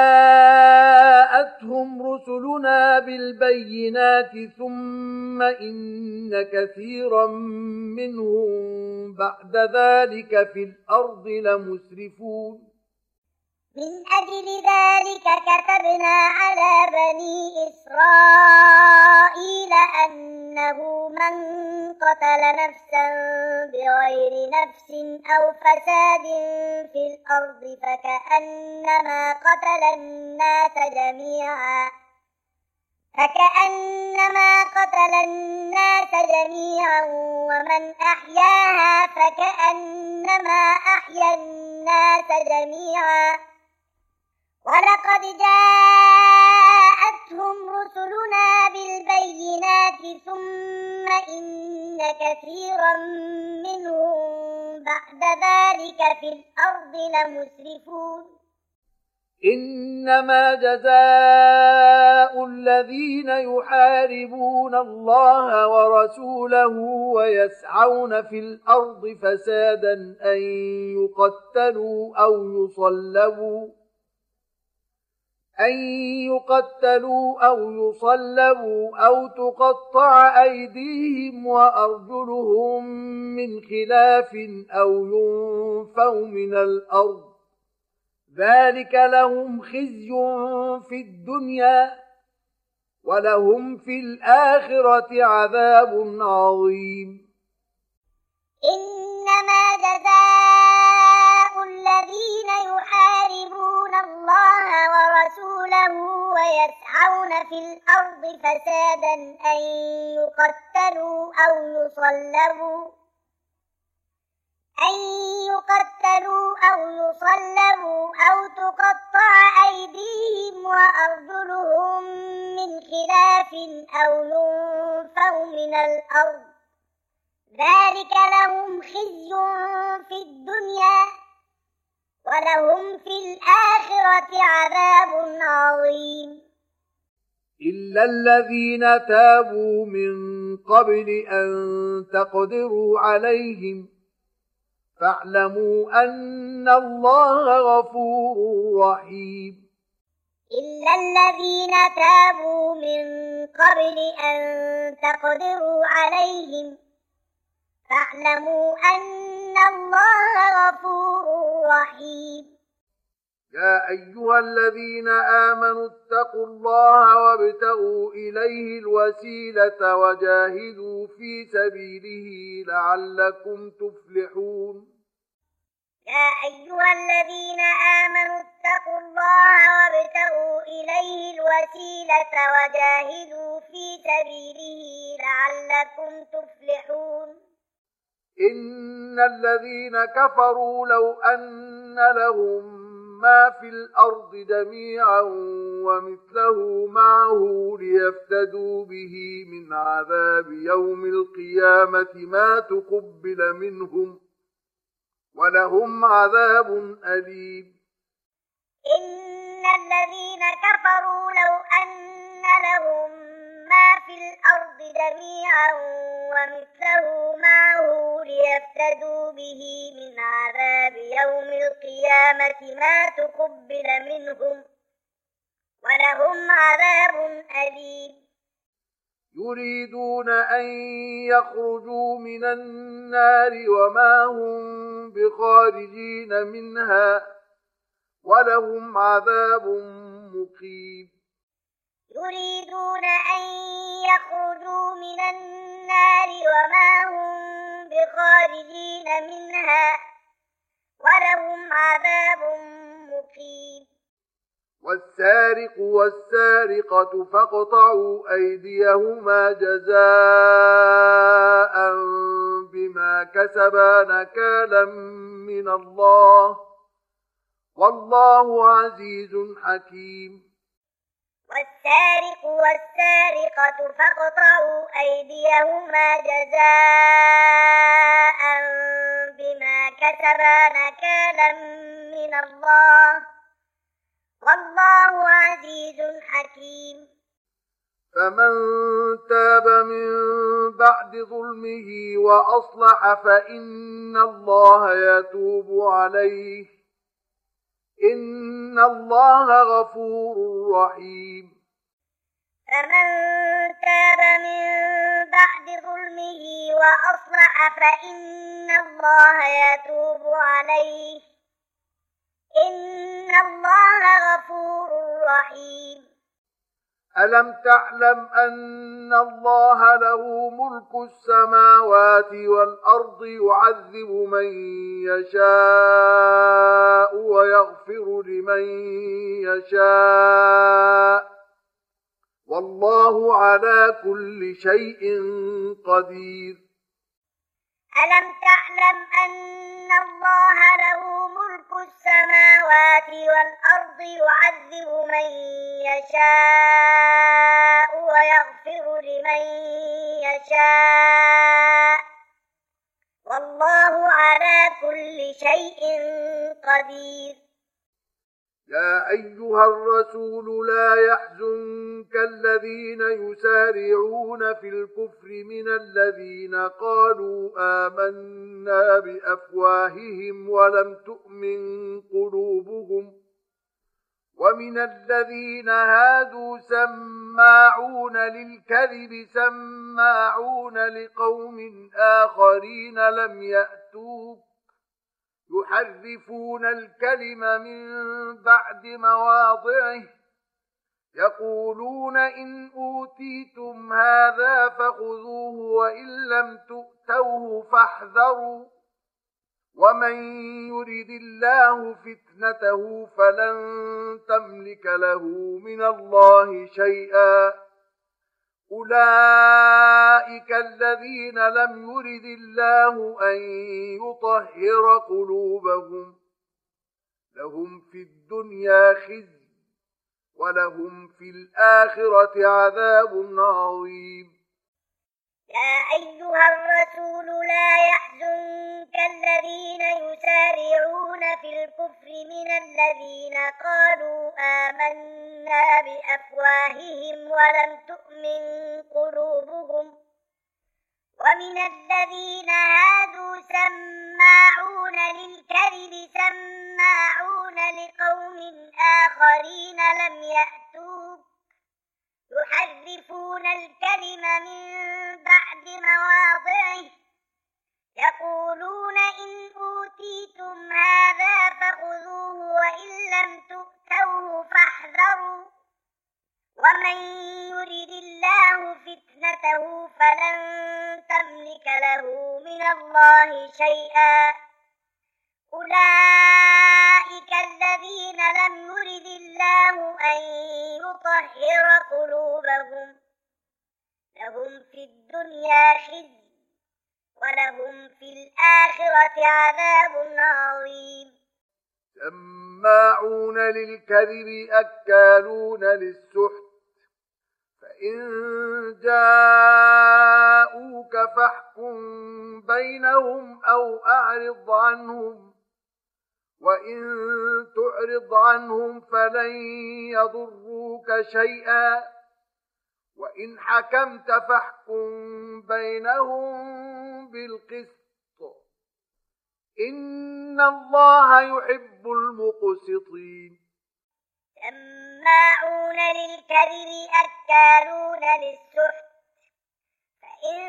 جاءتهم رسلنا بالبينات ثم إن كثيرا منهم بعد ذلك في الأرض لمسرفون. من أجل ذلك كتبنا على بني إسرائيل أنه من قتل نفسا بغير نفس أو فساد في الأرض فكأنما قتل الناس جميعا فكأنما قتل الناس جميعا ومن أحياها فكأنما أحيا الناس جميعا ولقد جاءتهم رسلنا بالبينات ثم إن كثيرا منهم بعد ذلك في الأرض لمسرفون. إنما جزاء الذين يحاربون الله ورسوله ويسعون في الأرض فسادا أن يقتلوا أو يصلبوا أن يقتلوا أو يصلبوا أو تقطع أيديهم وأرجلهم من خلاف أو ينفوا من الأرض ذلك لهم خزي في الدنيا ولهم في الآخرة عذاب عظيم. إنما جزاء الذين يحاربون الله ورسوله ويسعون في الأرض فسادا أن يقتلوا أو يصلبوا أن يقتلوا أو يصلبوا أو تقطع أيديهم وأرجلهم من خلاف أو ينفوا من الأرض ذلك لهم خزي في الدنيا ولهم في الآخرة عذاب عظيم. إلا الذين تابوا من قبل أن تقدروا عليهم فاعلموا أن الله غفور رحيم. إلا الذين تابوا من قبل أن تقدروا عليهم فاعلموا أن الله غفور رحيم. يا أيها الذين آمنوا اتقوا الله وابتغوا إليه الوسيلة وجاهدوا في سبيله لعلكم تفلحون. يا أيها الذين آمنوا اتقوا الله وابتغوا إليه الوسيلة وجاهدوا في سبيله لعلكم تفلحون. إن الذين كفروا لو أن لهم ما في الأرض جميعا ومثله معه ليفتدوا به من عذاب يوم القيامة ما تقبل منهم ولهم عذاب أليم. إن الذين كفروا لو أن لهم ما في الأرض جميعا ومثله معه ليفتدوا به من عذاب يوم القيامة ما تقبل منهم ولهم عذاب أليم. يريدون أن يخرجوا من النار وما هم بخارجين منها ولهم عذاب مقيم. يريدون أن يخرجوا من النار وما هم بخارجين منها ولهم عذاب مقيم. والسارق والسارقة فاقطعوا أيديهما جزاء بما كسبا نكالا من الله والله عزيز حكيم. والسارق والسارقة فاقطعوا أيديهما جزاء بما كسبا نكالا من الله والله عزيز حكيم. فمن تاب من بعد ظلمه وأصلح فإن الله يتوب عليه إن الله غفور رحيم. فمن تاب من بعد ظلمه وأصلح فإن الله يتوب عليه إن الله غفور رحيم. ألم تعلم أن الله له ملك السماوات والأرض يعذب من يشاء ويغفر لمن يشاء والله على كل شيء قدير. ألم تعلم أن الله له ملك السماوات والأرض يعذب من يشاء ويغفر لمن يشاء والله على كل شيء قدير. يا أيها الرسول لا يحزنك الذين يسارعون في الكفر من الذين قالوا آمنا بأفواههم ولم تؤمن قلوبهم ومن الذين هادوا سماعون للكذب سماعون لقوم آخرين لم يأتوك يحرفون الكلم من بعد مواضعه يقولون إن أوتيتم هذا فخذوه وإن لم تؤتوه فاحذروا ومن يرد الله فتنته فلن تملك له من الله شيئا أولئك الذين لم يرد الله أن يطهر قلوبهم لهم في الدنيا خزي ولهم في الآخرة عذاب عظيم. يا أيها الرسول لا يحزنك الذين يسارعون في الكفر من الذين قالوا آمنا بأفواههم ولم تؤمن قلوبهم ومن الذين هادوا سماعون للكذب سماعون لقوم آخرين لم يأتوك يحرفون الكلم من بعد مواضعه يقولون إن أوتيتم هذا فخذوه وإن لم تؤتوه فاحذروا ومن يرد الله فتنته فلن تملك له من الله شيئا أولئك الذين لم يرد الله أن يطهر قلوبهم لهم في الدنيا خزي ولهم في الآخرة عذاب عظيم. سماعون للكذب أكالون للسحت فإن جاءوك فاحكم بينهم أو أعرض عنهم وإن تعرض عنهم فلن يضروك شيئا وإن حكمت فاحكم بينهم بالقسط إن الله يحب المقسطين. سماعون للكذب أكالون للسحت فإن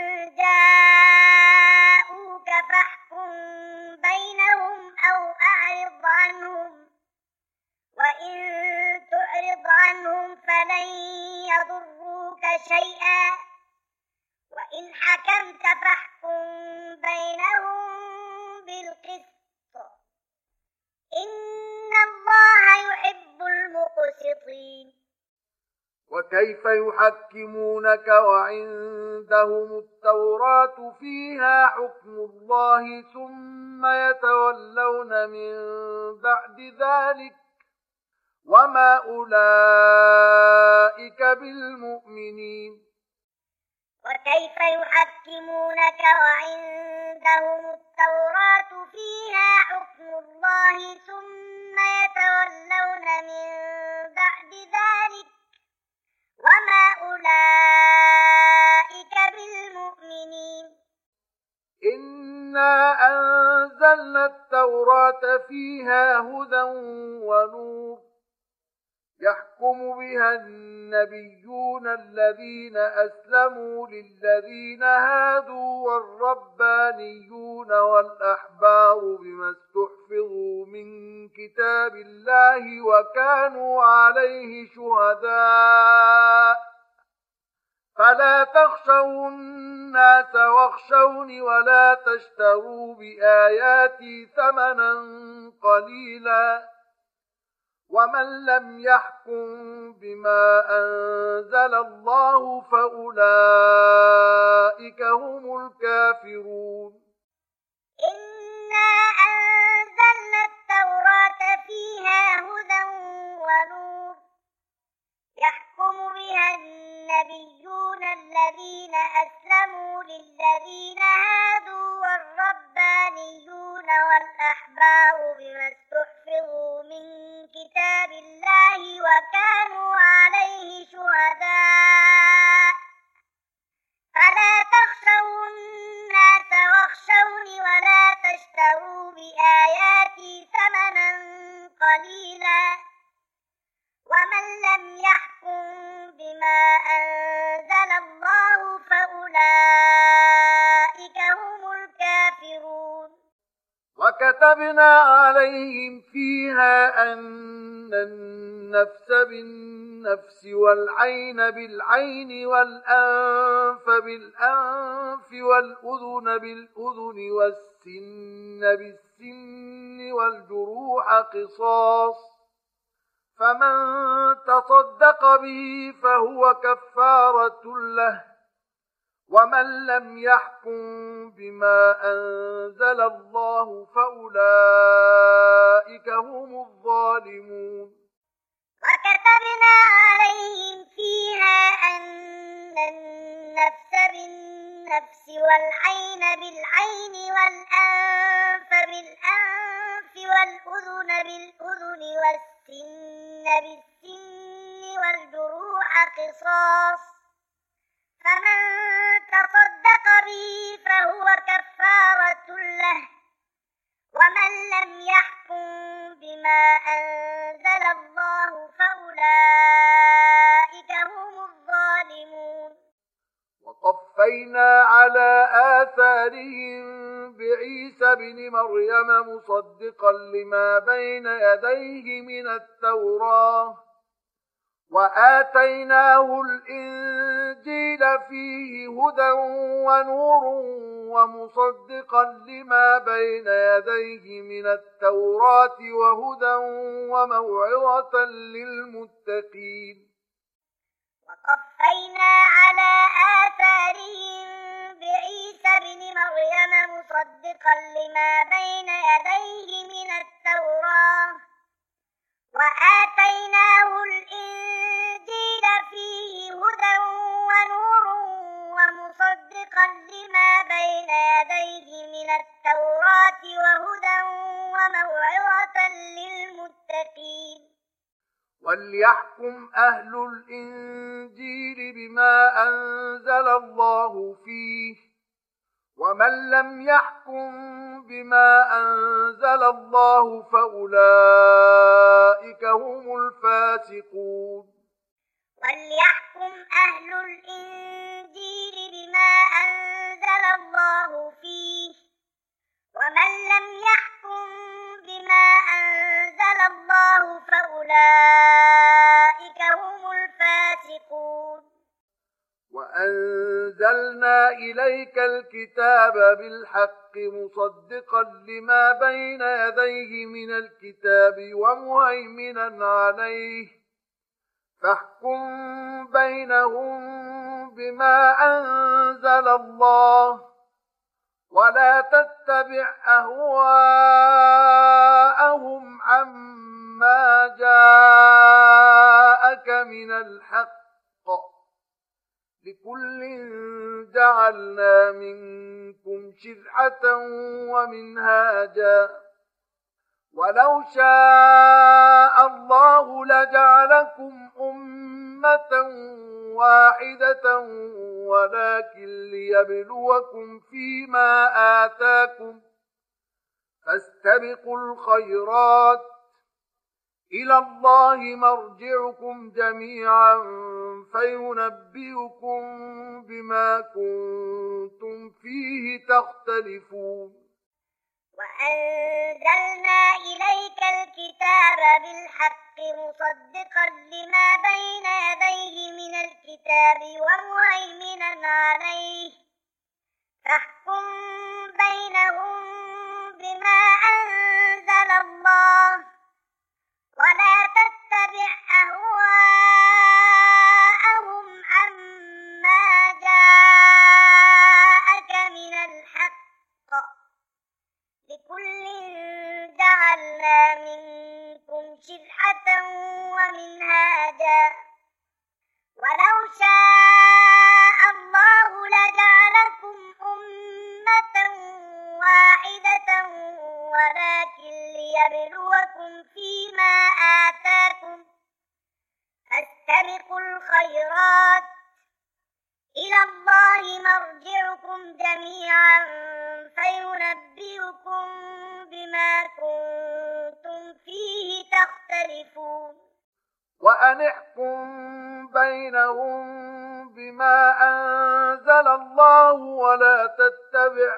جاءوك فاحكم بينهم أو أعرض عنهم وإن تعرض عنهم فلن يضروك شيئا وإن حكمت فاحكم بينهم بالقسط إن الله يحب المقسطين. وكيف يحكمونك وعندهم التوراة فيها حكم الله ثم يتولون من بعد ذلك وما أولئك بالمؤمنين. وكيف يحكمونك وعندهم التوراة فيها حكم الله ثم يتولون من بعد ذلك وما أولئك بالمؤمنين إنا أنزلنا التوراة فيها هدى ونور يحكم بها النبيون الذين أسلموا للذين هادوا والربانيون والأحبار بما استحفظوا من كتاب الله وكانوا عليه شهداء فلا تخشوا الناس واخشوني ولا تشتروا بآياتي ثمنا قليلا ومن لم يحكم بما أنزل الله فأولئك هم الكافرون إنا أنزلنا التوراة فيها هدى ونور يحكم بها النبيون الذين أسلموا للذين هادوا والربانيون والأحبار بما استحفظوا من كتاب الله وكانوا عليه شهداء فلا تخشوا الناس واخشوني ولا تشتروا بآياتي ثمنا قليلا ومن لم يحكم بما أنزل الله فأولئك هم الكافرون وكتبنا عليهم فيها أن النفس بالنفس والعين بالعين والأنف بالأنف والأذن بالأذن والسن بالسن والجروح قصاص فمن تصدق به فهو كفارة له ومن لم يحكم بما أنزل الله فأولئك هم الظالمون وكتبنا عليهم فيها أن النفس بالنفس والعين بالعين والأنف بالأنف والأذن بالأذن والسن بالسن والجروح قصاص فمن تصدق به فهو كفارة له ومن لم يحكم بما أنزل الله فأولئك هم الظالمون وقفينا على آثارهم بعيسى بن مريم مصدقا لما بين يديه من التوراة وآتيناه الإنجيل فيه هدى ونور ومصدقا لما بين يديه من التوراة وهدى وموعظة للمتقين وقفينا على آثارهم بعيسى بن مريم مصدقا لما بين يديه من التوراة وآتيناه الإنجيل فيه هدى ونور ومصدقا لما بين يديه من التوراة وهدى وموعظة للمتقين وليحكم أهل الإنجيل بما أنزل الله فيه ومن لم يحكم بما أنزل الله فأولئك هم الفاسقون وليحكم أهل الإنجيل بما أنزل الله فيه ومن لم يحكم بما أنزل الله فأولئك هم الفاسقون وأنزلنا إليك الكتاب بالحق مصدقا لما بين يديه من الكتاب ومهيمنا عليه فاحكم بينهم بما أنزل الله ولا تتبع أهواءهم عما جاءك من الحق لكل جعلنا منكم شرعة ومنهاجا ولو شاء الله لجعلكم أمة واحدة ولكن ليبلوكم فيما آتاكم فاستبقوا الخيرات إلى الله مرجعكم جميعا فينبئكم بما كنتم فيه تختلفون. وأنزلنا إليك الكتاب بالحق مصدقا لما بين يديه من الكتاب ومهيمنا عليه فاحكم بينهم بما أنزل الله ولا تتبع أهواءهم عما جاءك من الحق لكل جعلنا منكم شرعة ومنهاجا ولو شاء الله لجعلكم أمة واحدة ولكن ليبلوكم فيما آتاكم فاستبقوا الخيرات إلى الله مرجعكم جميعا فينبئكم بما كنتم فيه تختلفون. وأن احكم بينهم بما أنزل الله ولا تتبع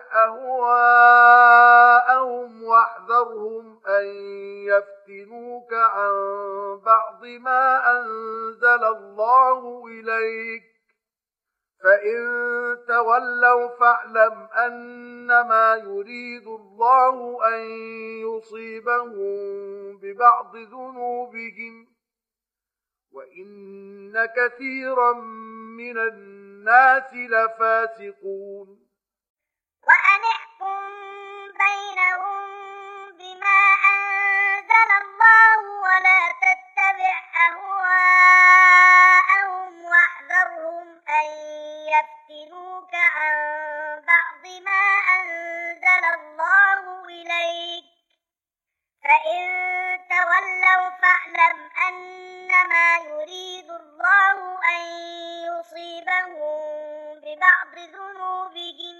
أهواءهم واحذرهم أن يفتنوك عن بعض ما أنزل الله إليك فإن تولوا فاعلم أنما يريد الله أن يصيبهم ببعض ذنوبهم وإن كثيرا من الناس لفاسقون. وأن احكم بينهم بما أنزل الله ولا تتبع أهواءهم واحذرهم أن يفتنوك عن بعض ما أنزل الله إليك فإن تولوا فاعلم أنما يريد الله أن يصيبهم ببعض ذنوبهم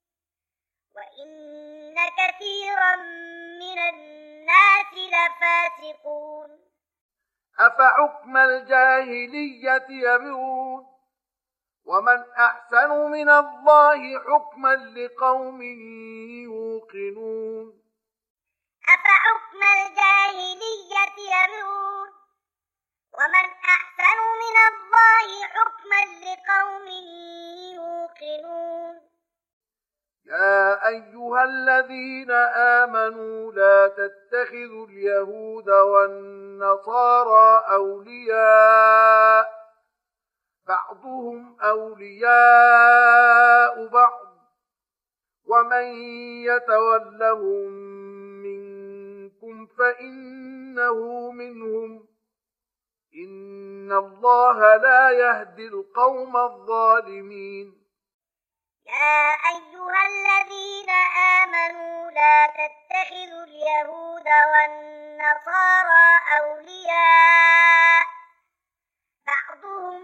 وإن كثيرا من الناس لفاسقون. أفحكم الجاهلية يبغون ومن أحسن من الله حكما لقوم يوقنون. أفحكم الجاهلية يبغون ومن أحسن من الله حكما لقوم يوقنون. يا أيها الذين آمنوا لا تتخذوا اليهود والنصارى أولياء بعضهم أولياء بعض ومن يتولهم منكم فإنه منهم إن الله لا يهدي القوم الظالمين. يا أيها الذين آمنوا لا تتخذوا اليهود والنصارى أولياء بعضهم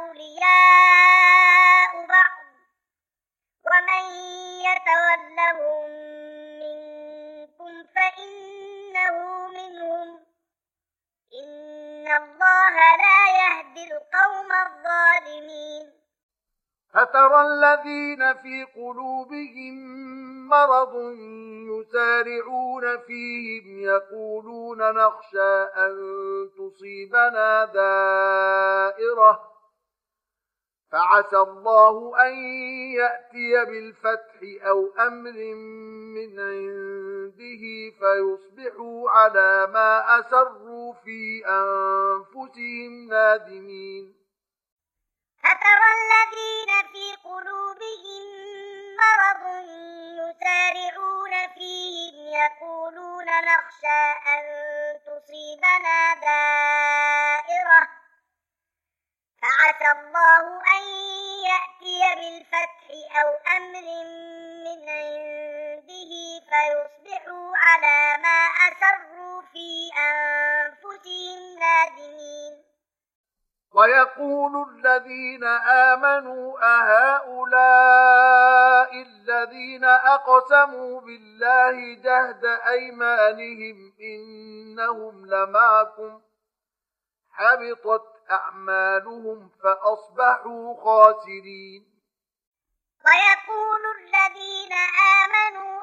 أولياء بعض ومن يتولهم منكم فإنه منهم إن الله لا يهدي القوم الظالمين. فترى الذين في قلوبهم مرض يسارعون فيهم يقولون نخشى أن تصيبنا دائرة فعسى الله أن يأتي بالفتح أو أمر من عنده فيصبحوا على ما أسروا في أنفسهم نادمين. فترى الذين في قلوبهم مرض يسارعون فيهم يقولون نخشى أن تصيبنا دائرة فعسى الله أن يأتي بالفتح أو أمر من عنده فيصبحوا على ما أسروا في أنفسهم نادمين. ويقول الذين آمنوا أهؤلاء الذين أقسموا بالله جهد أيمانهم إنهم لمعكم حبطت أعمالهم فأصبحوا خاسرين. ويقول الذين آمنوا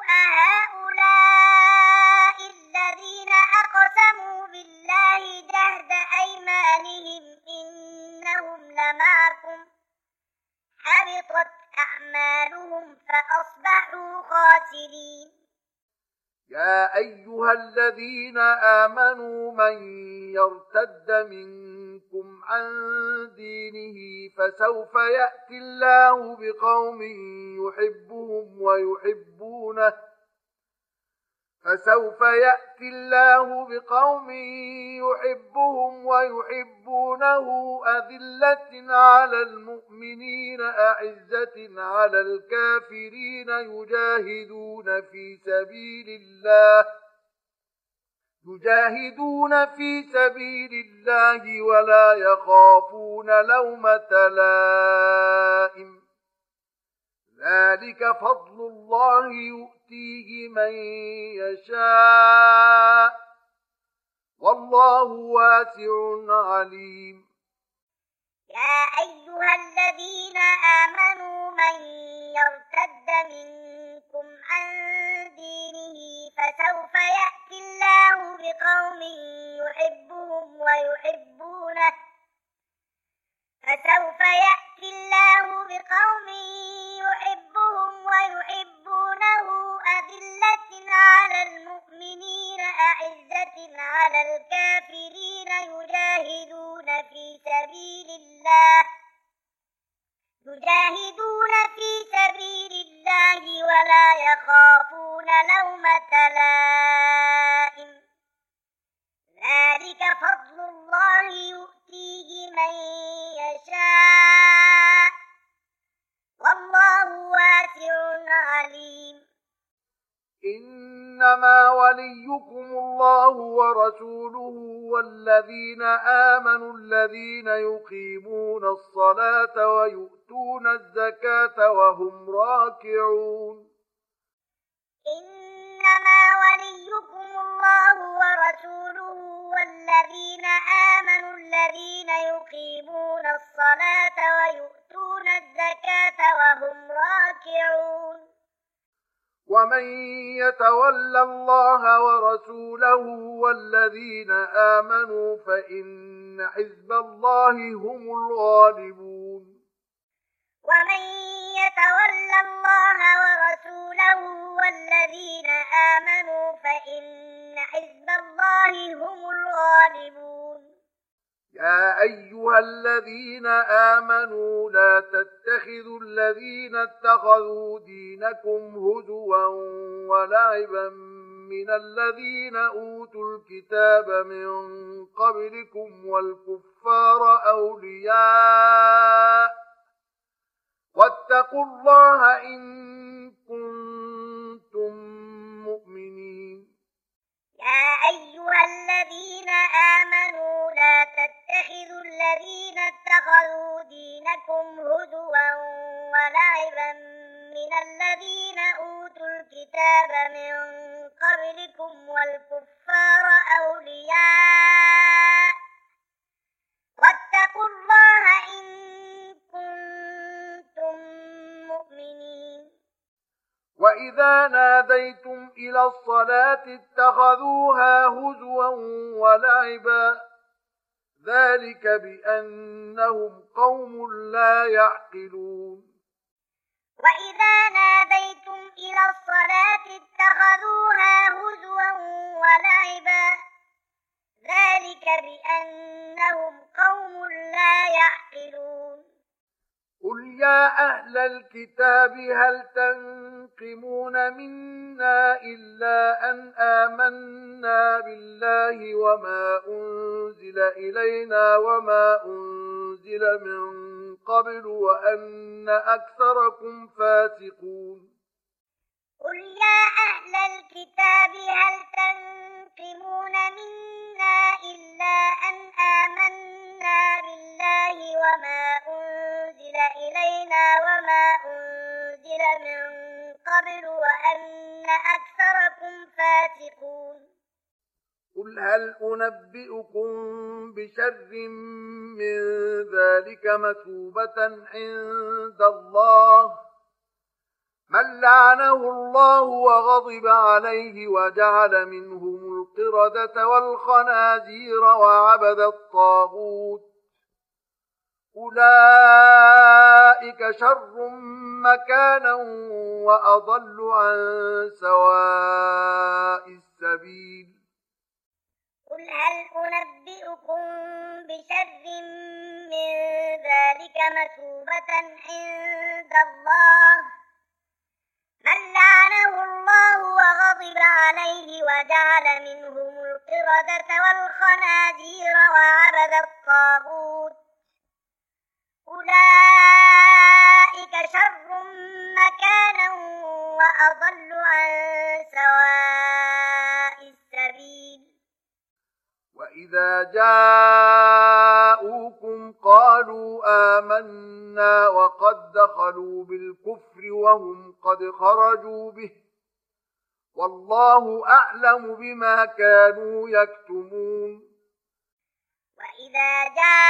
أهؤلاء الذين أقسموا بالله جهد أيمانهم إنهم لمعكم حبطت أعمالهم فأصبحوا خاسرين. يا أيها الذين آمنوا من يرتد منكم عن دينه فسوف يأتي الله بقوم يحبهم ويحبونه فسوف يأتي الله بقوم يحبهم ويحبونه أذلة على المؤمنين أعزة على الكافرين يجاهدون في سبيل الله يجاهدون في سبيل الله ولا يخافون لومة لائم ذلك فضل الله يؤتيه من يشاء والله واسع عليم. يا أيها الذين آمنوا من يرتد منكم عن دينه فسوف يأتي الله بقوم يحبهم ويحبونه فسوف يأتي الله بقوم يحبهم ويحبونه أذلة على المؤمنين أعزة على الكافرين يجاهدون في سبيل الله يجاهدون في سبيل الله ولا يخافون لومة لائم ذلك فضل الله يؤتيه من يشاء والله واسع عليم. إنما وليكم الله ورسوله والذين آمنوا الذين يقيمون الصلاة ويؤتون الزكاة وهم راكعون. إنما وليكم الله ورسوله والذين آمنوا الذين يقيمون الصلاة ويؤتون الزكاة وهم راكعون. ومن يتول الله ورسوله والذين آمنوا فإن حزب الله هم الغالبون. ومن يتول الله ورسوله والذين آمنوا فإن حزب الله هم الغالبون. يا أيها الذين آمنوا لا تتخذوا الذين اتخذوا دينكم هزوا ولعبا من الذين أوتوا الكتاب من قبلكم والكفار أولياء واتقوا الله إن كنتم مؤمنين. يا أيها الذين آمنوا لا تتخذوا الذين اتخذوا دينكم هزوا ولعبا من الذين أوتوا الكتاب من قبلكم والكفار أولياء واتقوا الله إن كنتم مؤمنين. وإذا ناديتم إلى الصلاة اتخذوها هزوا ولعبا ذلك بأنهم قوم لا يعقلون. وإذا ناديتم إلى الصلاة اتخذوها هزوا ولعبا ذلك بأنهم قوم لا يعقلون. قل يا أهل الكتاب هل تنقمون منا إلا أن آمنا بالله وما أنزل إلينا وما أنزل من قبل وأن أكثركم فاسقون. قل يا أهل الكتاب هل تنقمون منا إلا أن آمنا بالله وما أنزل إلينا وما أنزل من قبل وأن أكثركم فاسقون قل هل أنبئكم بشر من ذلك مثوبة عند الله من لعنه الله وغضب عليه وجعل منهم القردة والخنازير وعبد الطاغوت أولئك شر مكانا وأضل عن سواء السبيل قل هل أنبئكم بشر من ذلك مثوبة عند الله من لعنه الله وغضب عليه وجعل منهم القردة والخنازير وعبد الطاغوت أولئك شر مكانا وأضل عن سواء السبيل وإذا جاءوكم قالوا آمنا وقد دخلوا بالكفر وهم قد خرجوا به والله أعلم بما كانوا يكتمون وإذا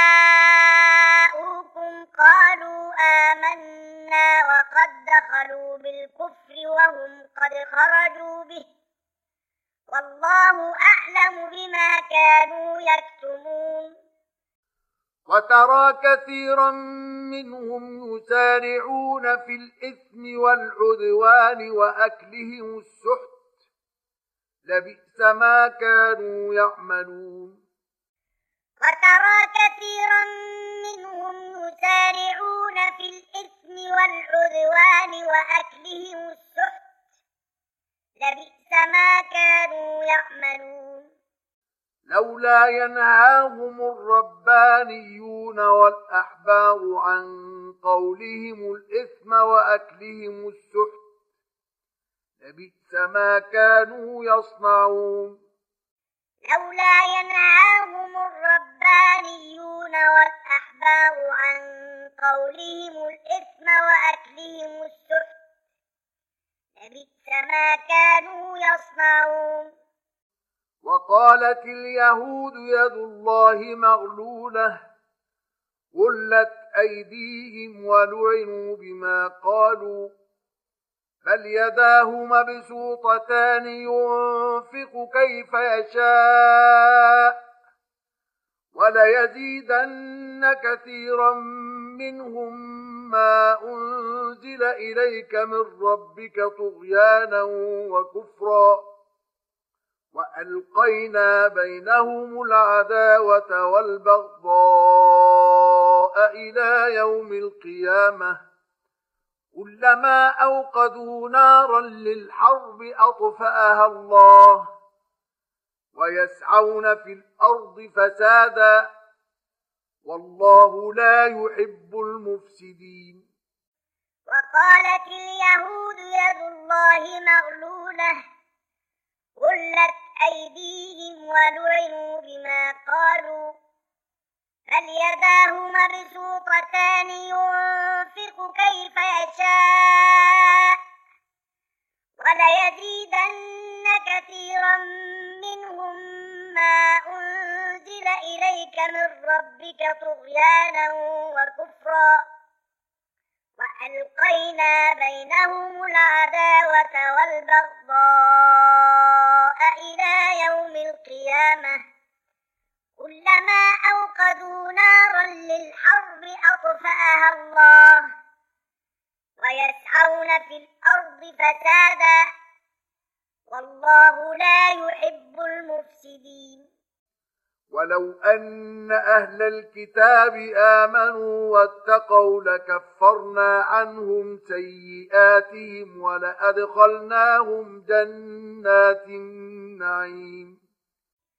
جاءوكم قالوا آمنا وقد دخلوا بالكفر وهم قد خرجوا به والله أعلم بما كانوا يكتمون وترى كثيرا منهم يسارعون في الإثم والعدوان وأكلهم السحت لبئس ما كانوا يعملون وترى كثيرا منهم يسارعون في الإثم والعدوان وأكلهم السحت لبئس ما كانوا يعملون لولا ينهاهم الربانيون والأحبار عن قولهم الإثم وأكلهم السحت لبئس ما كانوا يصنعون لولا ينهاهم الربانيون والأحبار عن قولهم الإثم وأكلهم السحت لبئس ما كانوا يصنعون وقالت اليهود يد الله مغلولة غلت أيديهم ولعنوا بما قالوا بل يداه مبسوطتان ينفق كيف يشاء وليزيدن كثيرا منهم ما أنزل إليك من ربك طغيانا وكفرا وألقينا بينهم العداوة والبغضاء إلى يوم القيامة كلما أوقدوا نارا للحرب أطفأها الله ويسعون في الأرض فسادا والله لا يحب المفسدين وقالت اليهود يد الله مغلولة غلت أيديهم ولعنوا بما قالوا بل يداه مبسوطتان ينفق كيف يشاء وليزيدن كثيرا منهم ما أنزل إليك من ربك طغيانا وكفرا وألقينا بينهم العداوة والبغضاء إلى يوم القيامة كلما أوقدوا نارا للحرب أطفأها الله ويسعون في الأرض فسادا والله لا يحب المفسدين ولو أن أهل الكتاب آمنوا واتقوا لكفرنا عنهم سيئاتهم ولأدخلناهم جنات النعيم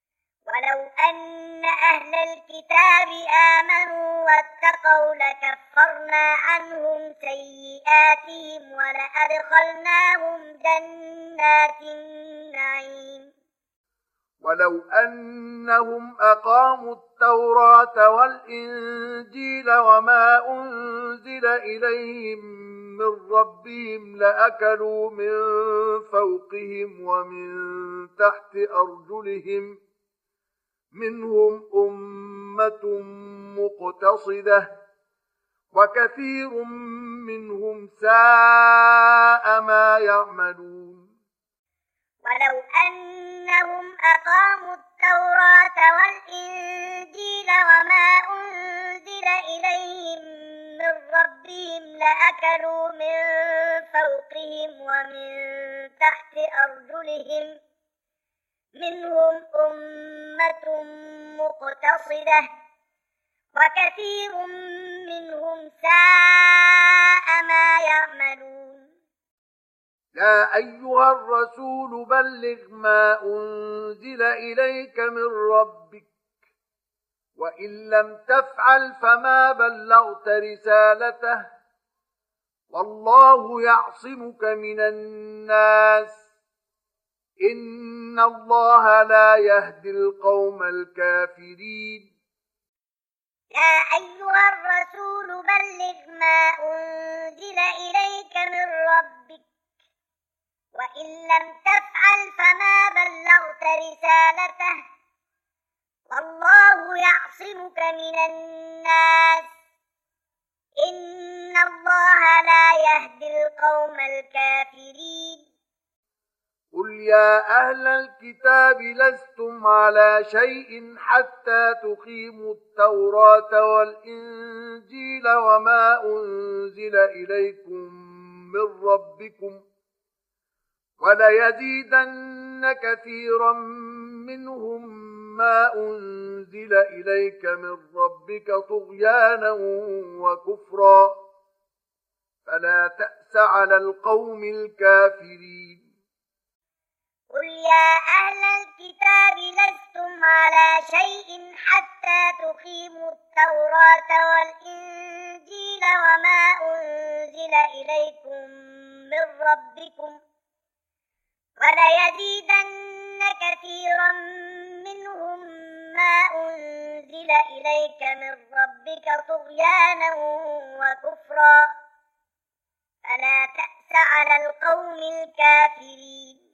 ولو أن أهل الكتاب آمنوا واتقوا لكفرنا عنهم سيئاتهم ولأدخلناهم جنات النعيم ولو أنهم أقاموا التوراة والإنجيل وما أنزل إليهم من ربهم لأكلوا من فوقهم ومن تحت أرجلهم منهم أمة مقتصدة وكثير منهم ساء ما يعملون ولو أنهم أقاموا التوراة والإنجيل وما أنزل إليهم من ربهم لأكلوا من فوقهم ومن تحت أرجلهم منهم أمة مقتصدة وكثير منهم ساء ما يعملون يا أيها الرسول بلغ ما أنزل إليك من ربك وإن لم تفعل فما بلغت رسالته والله يعصمك من الناس إن الله لا يهدي القوم الكافرين يا أيها الرسول بلغ ما أنزل إليك من ربك وإن لم تفعل فما بلغت رسالته والله يعصمك من الناس إن الله لا يهدي القوم الكافرين قل يا أهل الكتاب لستم على شيء حتى تقيموا التوراة والإنجيل وما أنزل إليكم من ربكم وليزيدن كثيرا منهم ما أنزل إليك من ربك طغيانا وكفرا فلا تأس على القوم الكافرين قل يا أهل الكتاب لستم على شيء حتى تقيموا التوراة والإنجيل وما أنزل إليكم من ربكم وليزيدن كثيرا منهم ما أنزل إليك من ربك طغيانا وكفرا فلا تأس على القوم الكافرين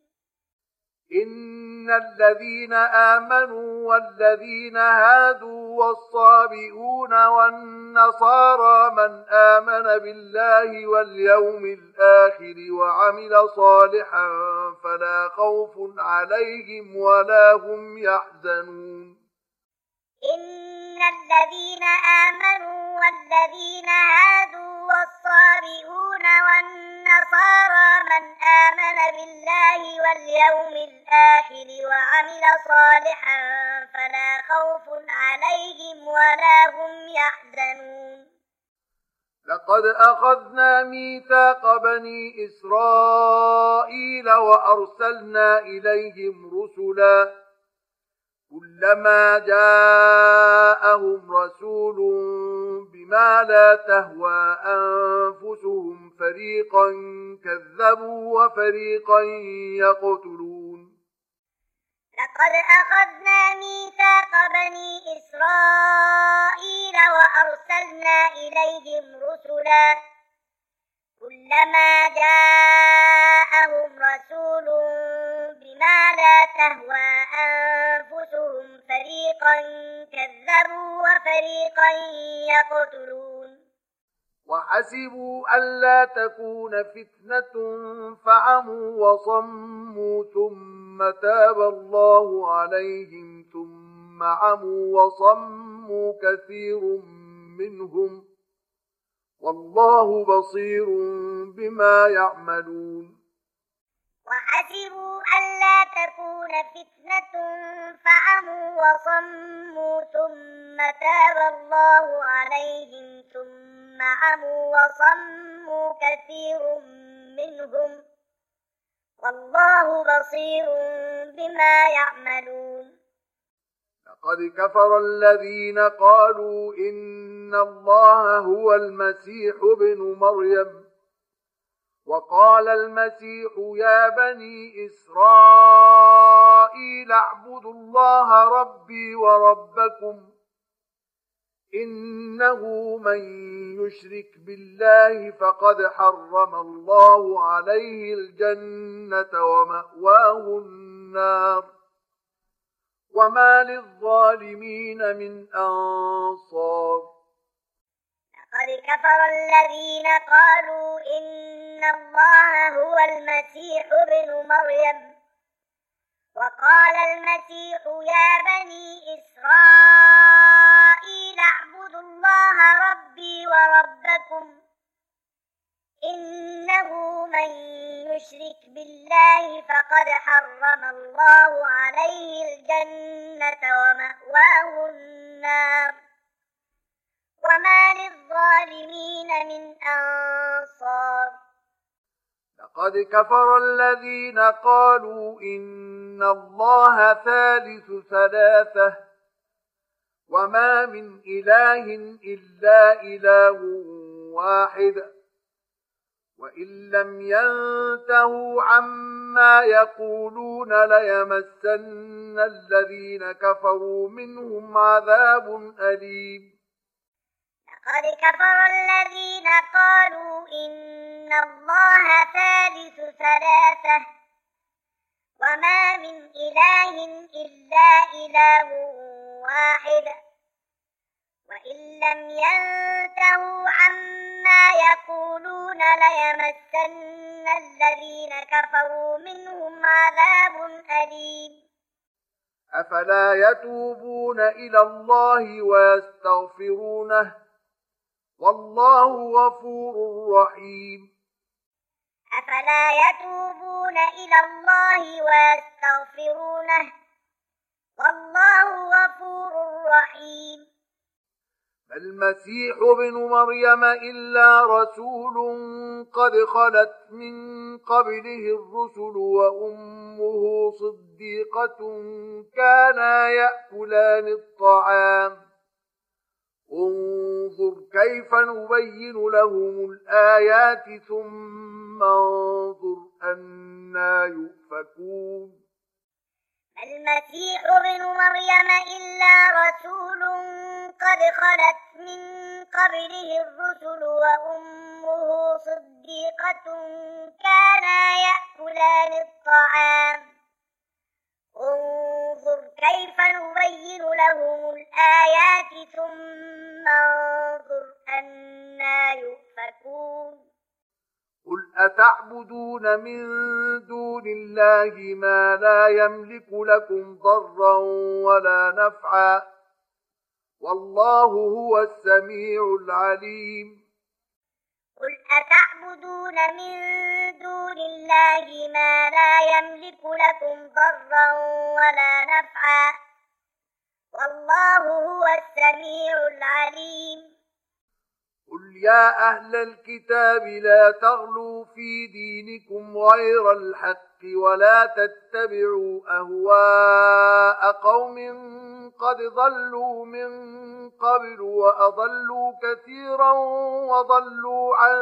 إن الذين آمنوا والذين هادوا والصابئون والنصارى من آمن بالله واليوم الآخر وعمل صالحا فلا خوف عليهم ولا هم يحزنون إن الذين آمنوا والذين هادوا والصابئون والنصارى من آمن بالله واليوم الآخر وعمل صالحا فلا خوف عليهم ولا هم يحزنون لقد أخذنا ميثاق بني إسرائيل وأرسلنا إليهم رسلا كلما جاءهم رسول بما لا تهوى أنفسهم فريقا كذبوا وفريقا يقتلون لقد أخذنا ميثاق بني إسرائيل وأرسلنا إليهم رسلا كلما جاءهم رسول بما لا تهوى أنفسهم فريقا كذبوا وفريقا يقتلون وحسبوا ألا تكون فتنة فعموا وصموا ثم تاب الله عليهم ثم عموا وصموا كثير منهم والله بصير بما يعملون وحسبوا ألا تكون فتنة فعموا وصموا ثم تاب الله عليهم ثم عموا وصموا كثير منهم والله بصير بما يعملون لقد كفر الذين قالوا إن الله هو المسيح ابن مريم وقال المسيح يا بني إسرائيل اعبدوا الله ربي وربكم إنه من يشرك بالله فقد حرم الله عليه الجنة ومأواه النار وما للظالمين من أنصار. لقد كفر الذين قالوا إن الله هو المسيح ابن مريم وقال المسيح يا بني إسرائيل اعبدوا الله ربي وربكم إنه من يشرك بالله فقد حرم الله عليه الجنة ومأواه النار وما للظالمين من أنصار. لقد كفر الذين قالوا إن الله ثالث ثلاثة وما من إله إلا إله واحد وإن لم ينتهوا عما يقولون ليمسن الذين كفروا منهم عذاب أليم. لقد كفر الذين قالوا إن الله ثالث ثلاثة وما من إله إلا إله واحد وإن لم ينتهوا عما يقولون ليمسن الذين كفروا منهم عذاب أليم. أفلا يتوبون إلى الله ويستغفرونه والله غفور رحيم. أفلا يتوبون إلى الله ويستغفرونه والله غفور رحيم. ما المسيح ابن مريم إلا رسول قد خلت من قبله الرسل وأمه صديقة كانا يأكلان الطعام انظر كيف نبين لهم الآيات ثم انظر أنى يؤفكون. المسيح ابن مريم إلا رسول قد خلت من قبله الرسل وأمه صديقة كانا يأكلان الطعام انظر كيف نبين لهم الآيات ثم انظر أنى يؤفكون. قل أتعبدون من دون الله ما لا يملك لكم ضرا ولا نفعا والله هو السميع العليم. قل أتعبدون من دون الله ما لا يملك لكم ضرا ولا نفعا والله هو السميع العليم. قل يا أهل الكتاب لا تغلوا في دينكم غير الحق ولا تتبعوا أهواء قوم قد ضلوا من قبل وأضلوا كثيرا وضلوا عن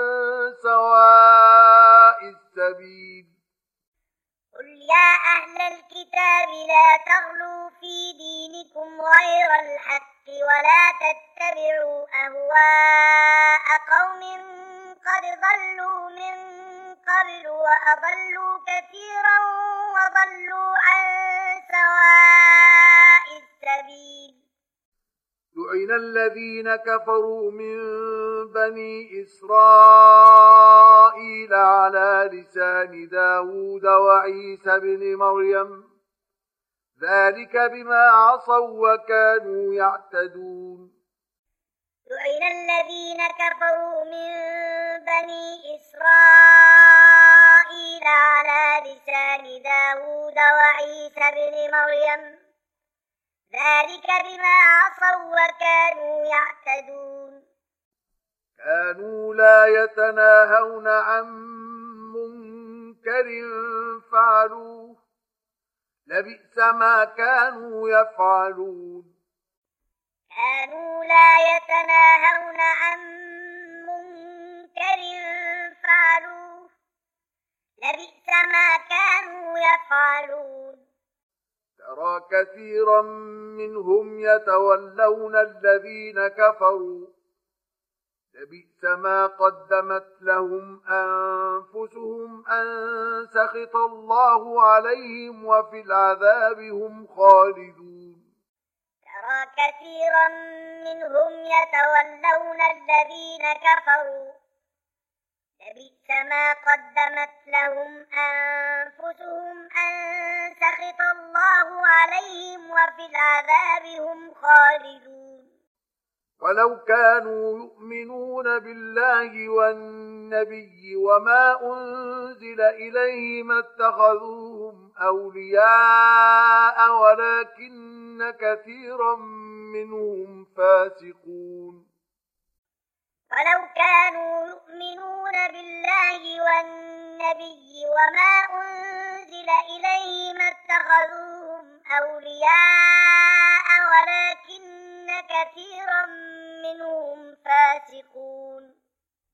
سواء السبيل. قل يا أهل الكتاب لا تغلوا في دينكم غير الحق ولا تتبعوا أهواء قوم قد ضلوا من قبل وأضلوا كثيرا وضلوا عن سواء السبيل. لعن الذين كفروا من بني إسرائيل على لسان داود وعيسى بن مريم ذلك بما عصوا وكانوا يعتدون. لعن الذين كفروا من بني إسرائيل على لسان داود وعيسى بن مريم ذلك بما عصوا وكانوا يعتدون. كانوا لا يتناهون عن منكر فعلوه لبئس ما كانوا يفعلون. كانوا لا يتناهون عن منكر فعلوه لبئس ما كانوا يفعلون ترى كثيرا منهم يتولون الذين كفروا لبئس ما قدمت لهم أنفسهم أن سخط الله عليهم وفي العذاب هم خالدون ترى كثيرا منهم يتولون الذين كفروا لبئس ما قدمت لهم أنفسهم أن سخط الله عليهم وفي العذاب هم خالدون ولو كانوا يؤمنون بالله والنبي وما أنزل إليه ما اتخذوهم أولياء ولكن كثيرا منهم فاسقون ولو كانوا يؤمنون بالله والنبي وما أنزل إليه ما اتخذوهم أولياء ولكن كثيرا منهم فاسقون